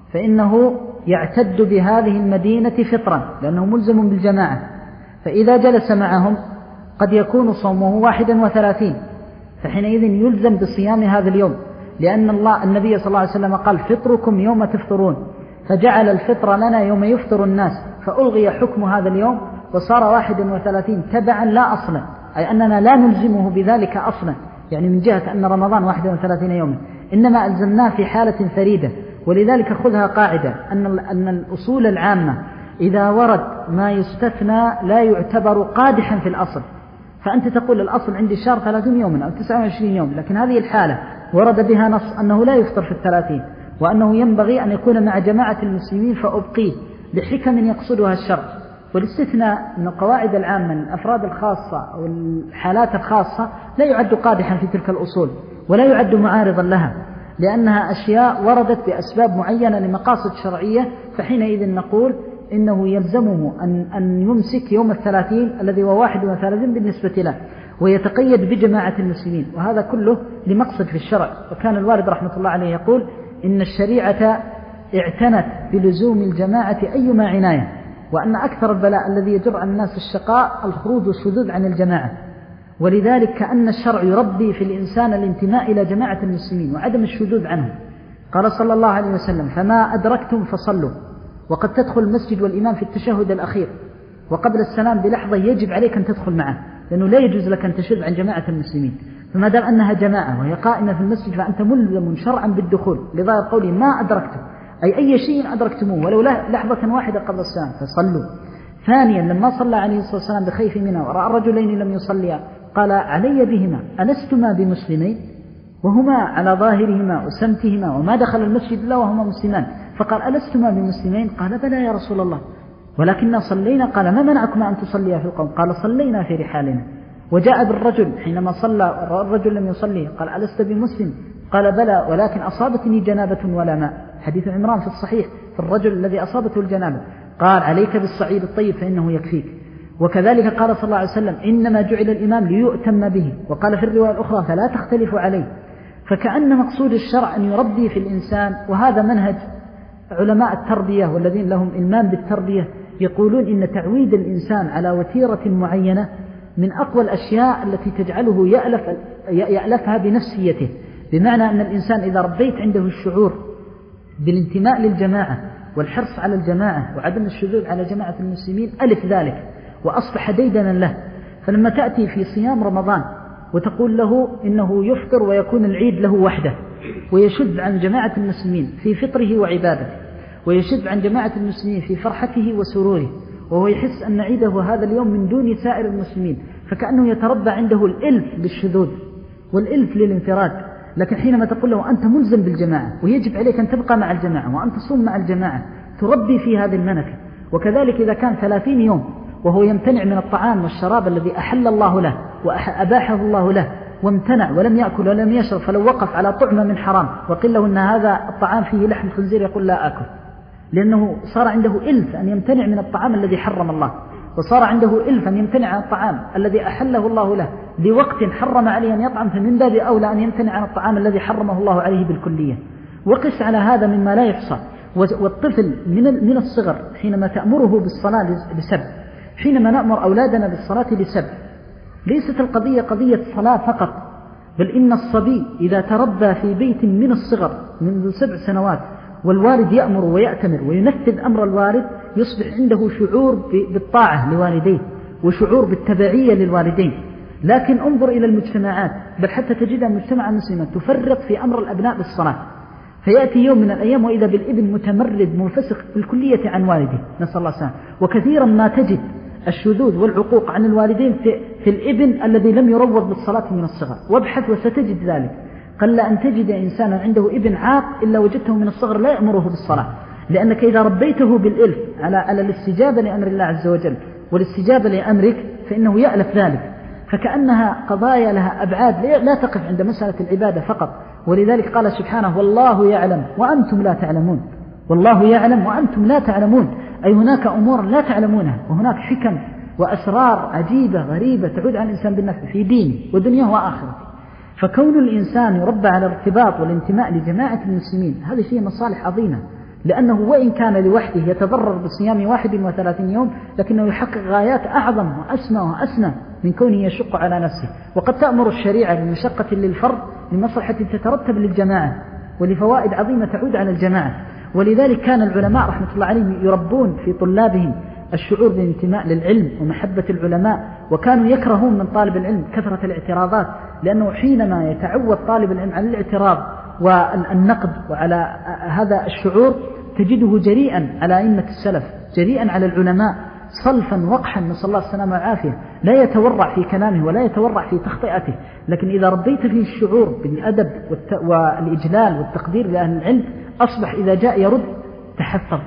فإنه يعتد بهذه المدينة فطرا لأنه ملزم بالجماعة، فإذا جلس معهم قد يكون صومه واحدا وثلاثين، فحينئذ يلزم بصيام هذا اليوم، لأن الله النبي صلى الله عليه وسلم قال فطركم يوم تفطرون، فجعل الفطر لنا يوم يفطر الناس، فألغي حكم هذا اليوم وصار واحدا وثلاثين تبعا لا أصلا، أي أننا لا نلزمه بذلك أصلا، يعني من جهة أن رمضان واحد وثلاثين يوما، إنما ألزمناه في حالة فريدة. ولذلك خذها قاعدة أن أن الأصول العامة إذا ورد ما يستثنى لا يعتبر قادحا في الأصل، فأنت تقول الأصل عندي شهر ثلاثين يوما أو تسعة وعشرين يوم، لكن هذه الحالة ورد بها نص أنه لا يفطر في الثلاثين، وأنه ينبغي أن يكون مع جماعة المسلمين فأبقيه لحكم يقصدها الشرع. والاستثناء من القواعد العامة من الأفراد الخاصة أو الحالات الخاصة لا يعد قادحا في تلك الأصول ولا يعد معارضا لها، لأنها أشياء وردت بأسباب معينة لمقاصد شرعية، فحينئذ نقول إنه يلزمه أن, أن يمسك يوم الثلاثين الذي هو واحد وثلاثين بالنسبة له، ويتقيد بجماعة المسلمين، وهذا كله لمقصد في الشرع. وكان الوالد رحمة الله عليه يقول إن الشريعة اعتنت بلزوم الجماعة أيما عناية، وأن أكثر البلاء الذي يجر عن الناس الشقاء الخروج والشذوذ عن الجماعة، ولذلك كأن الشرع يربي في الإنسان الانتماء إلى جماعة المسلمين وعدم الشذوذ عنهم. قال صلى الله عليه وسلم فما أدركتم فصلوا، وقد تدخل المسجد والإمام في التشهد الأخير وقبل السلام بلحظة يجب عليك أن تدخل معه، لأنه لا يجوز لك أن تشذ عن جماعة المسلمين، فما دام أنها جماعة وهي قائمة في المسجد فأنت ملزم شرعا بالدخول، لظاهر قولي ما أدركتم أي أي شيء أدركتموه ولو لحظة واحدة قبل السلام فصلوا. ثانيا لما صلى عليه الصلاة والسلام بخيف منه ورأى الرجلين لم يصليا قال علي بهما ألستما بمسلمين، وهما على ظاهرهما وسمتهما وما دخل المسجد إلا وهما مسلمان، فقال ألستما بمسلمين؟ قال بلى يا رسول الله ولكننا صلينا. قال ما منعكما أن تصليا في القوم؟ قال صلينا في رحالنا. وجاء بالرجل حينما صلى الرجل لم يصلي قال ألست بمسلم؟ قال بلى ولكن أصابتني جنابة ولا ماء، حديث عمران في الصحيح في الرجل الذي أصابته الجنابة. قال عليك بالصعيد الطيب فإنه يكفيك. وكذلك قال صلى الله عليه وسلم إنما جعل الإمام ليؤتم به، وقال في الرواية الأخرى فلا تختلف عليه. فكأن مقصود الشرع أن يربي في الإنسان، وهذا منهج علماء التربية والذين لهم إلمام بالتربية، يقولون إن تعويد الإنسان على وتيرة معينة من أقوى الأشياء التي تجعله يألف يألفها بنفسيته، بمعنى أن الإنسان إذا ربيت عنده الشعور بالانتماء للجماعة والحرص على الجماعة وعدم الشذوذ على جماعة المسلمين ألف ذلك وأصبح ديدنا له. فلما تأتي في صيام رمضان وتقول له إنه يفطر ويكون العيد له وحده، ويشذ عن جماعة المسلمين في فطره وعبادته، ويشذ عن جماعة المسلمين في فرحته وسروره، وهو يحس أن عيده هذا اليوم من دون سائر المسلمين، فكأنه يتربى عنده الإلف للشذوذ والإلف للانفراد. لكن حينما تقول له أنت ملزم بالجماعة ويجب عليك أن تبقى مع الجماعة وأن تصوم مع الجماعة، تربي في هذه الملكة. وكذلك إذا كان ثلاثين يوم وهو يمتنع من الطعام والشراب الذي أحل الله له وأباحه الله له، وامتنع ولم يأكل ولم يشرب، فلو وقف على طعمة من حرام وقيل له أن هذا الطعام فيه لحم خنزير يقول لا أكل، لأنه صار عنده إلف أن يمتنع من الطعام الذي حرم الله، وصار عنده إلف أن يمتنع عن الطعام الذي أحله الله له لوقت حرم عليه أن يطعم، فمن باب أولى أن يمتنع عن الطعام الذي حرمه الله عليه بالكلية. وقس على هذا مما لا يحصى. والطفل من الصغر حينما تأمره بالصلاة لسبب، حينما نأمر أولادنا بالصلاة لسبب، ليست القضية قضية صلاة فقط، بل إن الصبي إذا تربى في بيت من الصغر منذ سبع سنوات والوالد يأمر ويأتمر وينفذ أمر الوالد، يصبح عنده شعور بالطاعة لوالديه وشعور بالتبعية للوالدين. لكن انظر إلى المجتمعات، بل حتى تجد المجتمع المسلم تفرط في أمر الأبناء بالصلاة، فيأتي يوم من الأيام وإذا بالابن متمرد منفسخ بالكلية عن والده، نسأل الله السلامة. وكثيرا ما تجد الشذوذ والعقوق عن الوالدين في, في الابن الذي لم يروض بالصلاة من الصغر. وابحث وستجد ذلك. قل أن تجد إنسانا عنده ابن عاق إلا وجدته من الصغر لا يأمره بالصلاة، لأنك إذا ربيته بالإلف على على الاستجابة لأمر الله عز وجل والاستجابة لأمرك فإنه يألف ذلك. فكأنها قضايا لها أبعاد لا تقف عند مسألة العبادة فقط. ولذلك قال سبحانه والله يعلم وأنتم لا تعلمون. والله يعلم وأنتم لا تعلمون، أي هناك أمور لا تعلمونها، وهناك حكم وأسرار عجيبة غريبة تعود على الإنسان بالنفع في دينه ودنياه وآخرته. فكون الإنسان يربى على الارتباط والانتماء لجماعة المسلمين هذا فيه مصالح عظيمة، لأنه وإن كان لوحده يتضرر بصيام واحد وثلاثين يوم لكنه يحقق غايات أعظم وأسمى وأسنى من كونه يشق على نفسه. وقد تأمر الشريعة بمشقة للفرد لمصلحة تترتب للجماعة ولفوائد عظيمة تعود على الجماعة. ولذلك كان العلماء رحمة الله عليهم يربون في طلابهم الشعور بالانتماء للعلم ومحبة العلماء، وكانوا يكرهون من طالب العلم كثرة الاعتراضات، لأنه حينما يتعود طالب العلم على الاعتراض والنقد وعلى هذا الشعور تجده جريئا على أئمة السلف، جريئا على العلماء، صلفا وقحا نسأل الله السلامة والعافية، لا يتورع في كلامه ولا يتورع في تخطئته. لكن إذا ربيت فيه الشعور بالأدب والإجلال والتقدير لأهل العلم أصبح إذا جاء يرد تحفظ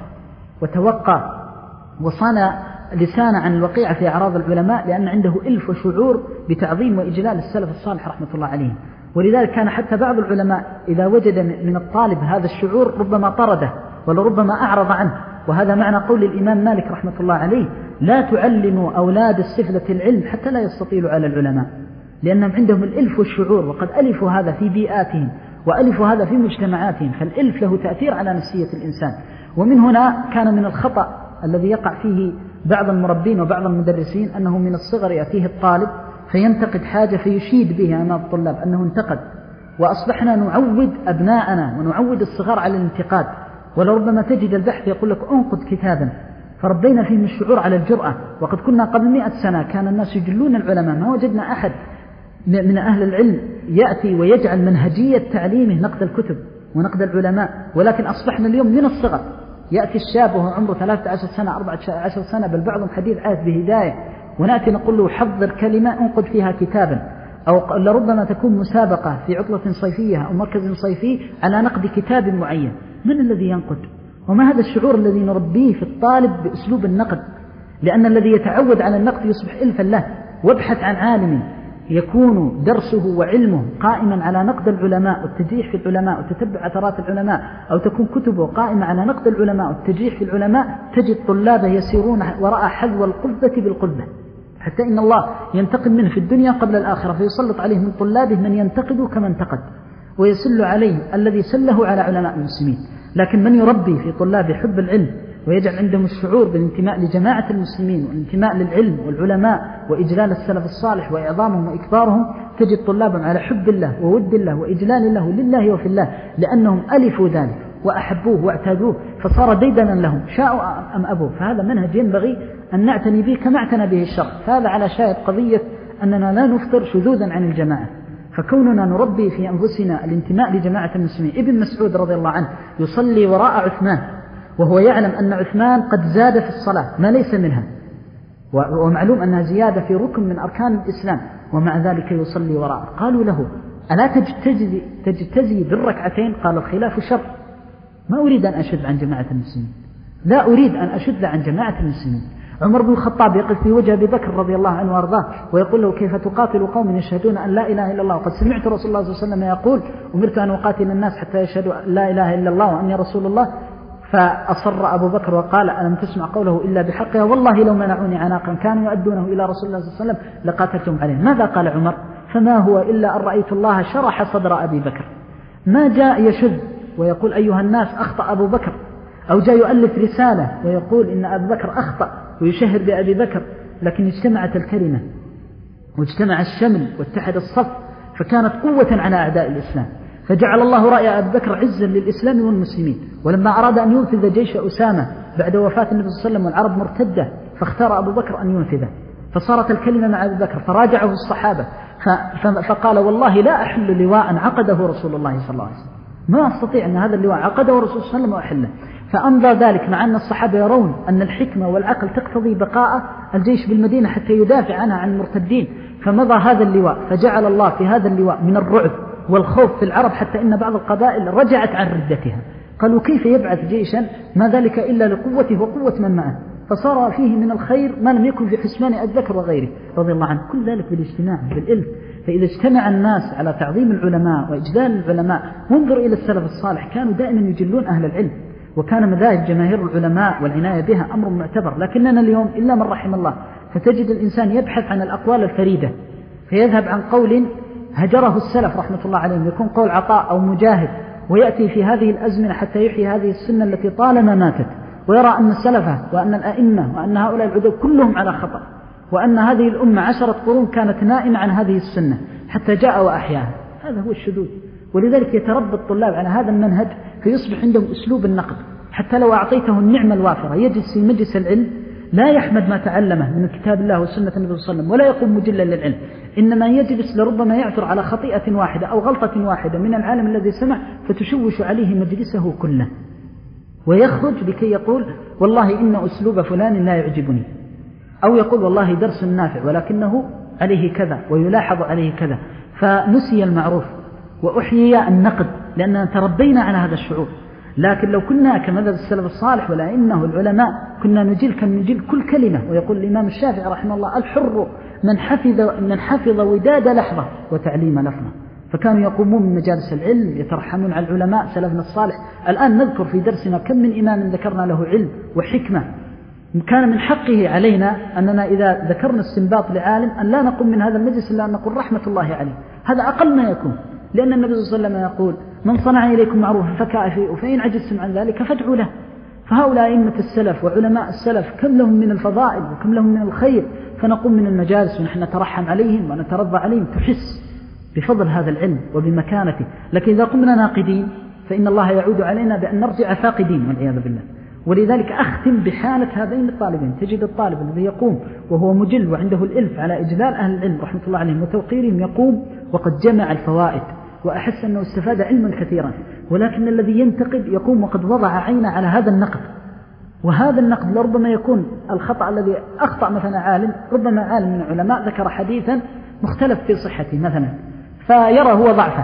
وتوقع وصان لسان عن الوقيعة في أعراض العلماء، لأن عنده إلف وشعور بتعظيم وإجلال السلف الصالح رحمة الله عليهم. ولذلك كان حتى بعض العلماء إذا وجد من الطالب هذا الشعور ربما طرده ولربما أعرض عنه. وهذا معنى قول الإمام مالك رحمة الله عليه لا تعلموا أولاد السفلة العلم حتى لا يستطيلوا على العلماء، لأنهم عندهم الإلف والشعور، وقد ألفوا هذا في بيئاتهم وألفوا هذا في مجتمعاتهم، فالإلف له تأثير على نفسية الإنسان. ومن هنا كان من الخطأ الذي يقع فيه بعض المربين وبعض المدرسين أنه من الصغر يأتيه الطالب فينتقد حاجة فيشيد بها أمام الطلاب أنه انتقد، وأصبحنا نعود أبناءنا ونعود الصغار على الانتقاد. ولربما تجد البحث يقول لك انقد كتابا، فربينا فيهم الشعور على الجرأة. وقد كنا قبل مئة سنة كان الناس يجلون العلماء، ما وجدنا أحد من أهل العلم يأتي ويجعل منهجية تعليمه نقد الكتب ونقد العلماء. ولكن أصبحنا اليوم من الصغر يأتي الشاب وهو عمره ثلاثة عشر سنة أربعة عشر سنة، بل بعضهم حديث عهد بهداية، ونأتي نقول له حضر كلمة انقد فيها كتابا، أو لربما تكون مسابقة في عطلة صيفية أو مركز صيفي على نقد كتاب معين. من الذي ينقد؟ وما هذا الشعور الذي نربيه في الطالب بأسلوب النقد؟ لأن الذي يتعود على النقد يصبح إلفا له. وابحث عن عالم يكون درسه وعلمه قائما على نقد العلماء والتجريح في العلماء وتتبع أثرات العلماء، أو تكون كتبه قائمة على نقد العلماء والتجريح في العلماء، تجد طلابه يسيرون وراء حذو القذة بالقذة، حتى إن الله ينتقم منه في الدنيا قبل الآخرة، فيسلط عليه من طلابه من ينتقد كما انتقد، ويسل عليه الذي سله على علماء المسلمين. لكن من يربي في طلابه حب العلم ويجعل عندهم الشعور بالانتماء لجماعة المسلمين والانتماء للعلم والعلماء وإجلال السلف الصالح وإعظامهم وإكبارهم، تجد طلابهم على حب الله وود الله وإجلال الله لله وفي الله، لأنهم ألفوا ذلك وأحبوه واعتادوه فصار ديدنا لهم شاءوا أم أبوا. فهذا منهج ينبغي أن نعتني به كما اعتنى به الشرع. فهذا على شاهد قضية أننا لا نفطر شذوذا عن الجماعة، فكوننا نربي في أنفسنا الانتماء لجماعة المسلمين. ابن مسعود رضي الله عنه يصلي وراء عثمان وهو يعلم أن عثمان قد زاد في الصلاة ما ليس منها، ومعلوم أنها زيادة في ركن من أركان الإسلام، ومع ذلك يصلي وراءه. قالوا له ألا تجتزي, تجتزي بالركعتين؟ قال الخلاف شر، ما أريد أن أشد عن جماعة المسلمين، لا أريد أن أشد عن جماعة المسلمين. عمر بن الخطاب يقف في وجه أبي بكر رضي الله عنه وارضاه ويقول له كيف تقاتل قوم يشهدون أن لا إله إلا الله وقد سمعت رسول الله صلى الله عليه وسلم يقول أمرت أن أقاتل الناس حتى يشهدوا لا إله إلا الله وأني رسول الله. فأصر أبو بكر وقال ألم تسمع قوله إلا بحقها والله لو منعوني عناقا كانوا يؤدونه إلى رسول الله صلى الله عليه وسلم لقاتلتهم عليه. ماذا قال عمر؟ فما هو إلا أن رأيت الله شرح صدر أبي بكر، ما جاء يشذ ويقول أيها الناس أخطأ أبو بكر، أو جاء يؤلف رسالة ويقول إن أبو بكر أخطأ ويشهر بأبي بكر، لكن اجتمعت الكلمة واجتمع الشمل واتحد الصف فكانت قوة على أعداء الإسلام. فجعل الله رأي أبي بكر عزا للإسلام والمسلمين. ولما أراد أن ينفذ جيش أسامة بعد وفاة النبي صلى الله عليه وسلم والعرب مرتدة فاختار أبو بكر أن ينفذه، فصارت الكلمة مع أبي بكر فراجعه الصحابة فقال والله لا أحل لواء عقده رسول الله صلى الله عليه وسلم، ما أستطيع أن هذا اللواء عقده رسول الله صلى الله عليه وسلم وأحله. فأمضى ذلك مع أن الصحابة يرون أن الحكمة والعقل تقتضي بقاء الجيش بالمدينة حتى يدافع عنها عن المرتدين، فمضى هذا اللواء فجعل الله في هذا اللواء من الرعب والخوف في العرب حتى إن بعض القبائل رجعت عن ردتها، قالوا كيف يبعث جيشا ما ذلك إلا لقوته وقوة من معه، فصار فيه من الخير ما لم يكن في حسبان أبي بكر وغيره رضي الله عنه. كل ذلك بالاجتماع بالإلف. فإذا اجتمع الناس على تعظيم العلماء وإجلال العلماء، وانظر إلى السلف الصالح كانوا دائما يجلون أهل العلم، وكان مذاهب جماهير العلماء والعناية بها أمر معتبر. لكننا اليوم إلا من رحم الله فتجد الإنسان يبحث عن الأقوال الفريدة فيذهب عن قول هجره السلف رحمة الله عليهم، يكون قول عطاء أو مجاهد، ويأتي في هذه الأزمنة حتى يحيي هذه السنة التي طالما ماتت، ويرى أن السلف وأن الأئمة وأن هؤلاء العدو كلهم على خطأ، وأن هذه الأمة عشرة قرون كانت نائمة عن هذه السنة حتى جاء وأحياها. هذا هو الشذوذ. ولذلك يتربى الطلاب على هذا المنهج فيصبح عندهم أسلوب النقد، حتى لو أعطيته النعمة الوافرة يجلس في مجلس العلم لا يحمد ما تعلمه من كتاب الله وسنة النبي صلى الله عليه وسلم ولا يقوم مجلا للعلم، إنما يجلس لربما يعثر على خطيئة واحدة أو غلطة واحدة من العالم الذي سمع فتشوش عليه مجلسه كله، ويخرج لكي يقول والله إن أسلوب فلان لا يعجبني، أو يقول والله درس نافع ولكنه عليه كذا ويلاحظ عليه كذا. فنسي المعروف وأحيي النقد لأننا تربينا على هذا الشعور. لكن لو كنا كمذهب السلف الصالح والأئمة والعلماء كنا نجيل كان نجيل كل كلمة. ويقول الإمام الشافعي رحمه الله الحر من حفظ, من حفظ وداد لحظة وتعليم لفظة. فكانوا يقومون من مجالس العلم يترحمون على العلماء سلفنا الصالح. الآن نذكر في درسنا كم من إمام ذكرنا له علم وحكمة كان من حقه علينا أننا إذا ذكرنا استنباط لعالم أن لا نقوم من هذا المجلس إلا أن نقول رحمة الله عليه. هذا أقل ما يكون، لأن النبي صلى الله عليه وسلم يقول من صنع إليكم معروفا فكافئوا فإن عجزتم عن ذلك فادعوا له. فهؤلاء أئمة السلف وعلماء السلف كم لهم من الفضائل وكم لهم من الخير، فنقوم من المجالس ونحن نترحم عليهم ونترضى عليهم تحس بفضل هذا العلم وبمكانته. لكن إذا قمنا ناقدين فإن الله يعود علينا بأن نرجع فاقدين والعياذ بالله. ولذلك أختم بحالة هذين الطالبين. تجد الطالب الذي يقوم وهو مجل وعنده الإلف على إجلال أهل العلم رحمة الله عليهم وتوقيرهم يقوم وقد جمع الفوائد وأحس أنه استفاد علما كثيرا، ولكن الذي ينتقد يقوم وقد وضع عينه على هذا النقد. وهذا النقد لربما يكون الخطأ الذي أخطأ مثلا عالم، ربما عالم من العلماء ذكر حديثا مختلف في صحته مثلا فيرى هو ضعفه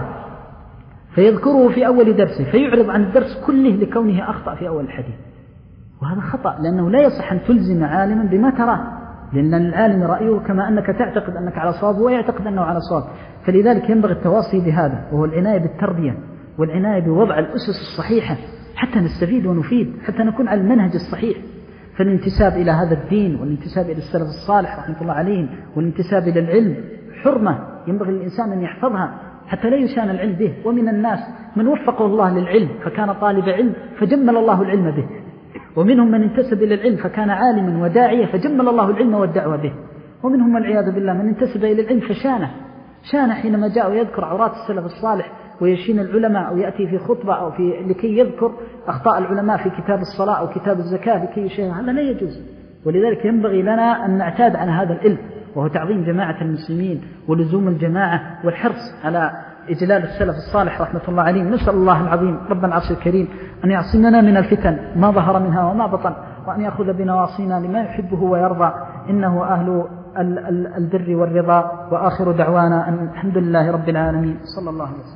فيذكره في أول درسه فيعرض عن الدرس كله لكونه أخطأ في أول الحديث. وهذا خطأ، لأنه لا يصح أن تلزم عالما بما تراه، لأن العالم رأيه كما أنك تعتقد أنك على صواب ويعتقد أنه على صواب. فلذلك ينبغي التواصي بهذا، وهو العناية بالتربية والعناية بوضع الأسس الصحيحة حتى نستفيد ونفيد، حتى نكون على المنهج الصحيح. فالانتساب إلى هذا الدين والانتساب إلى السلف الصالح رحمة الله عليهم والانتساب إلى العلم حرمة ينبغي الإنسان أن يحفظها حتى لا يشان العلم به. ومن الناس من وفقه الله للعلم فكان طالب علم فجمل الله العلم به، ومنهم من انتسب إلى العلم فكان عالما وداعية فجمل الله العلم والدعوة به، ومنهم والعياذ بالله من انتسب إلى العلم فشانه شانه حينما جاء يذكر عورات السلف الصالح ويشين العلماء أو يأتي في خطبة أو في لكي يذكر أخطاء العلماء في كتاب الصلاة أو كتاب الزكاة لكي يشين، هذا لا يجوز. ولذلك ينبغي لنا أن نعتاد على هذا العلم، وهو تعظيم جماعة المسلمين ولزوم الجماعة والحرص على إجلال السلف الصالح رحمة الله عليهم. نسأل الله العظيم رب العرش الكريم أن يعصمنا من الفتن ما ظهر منها وما بطن، وأن يأخذ بنواصينا لما يحبه ويرضى، إنه أهل البر والرضا. وآخر دعوانا أن الحمد لله رب العالمين، صلى الله عليه وسلم.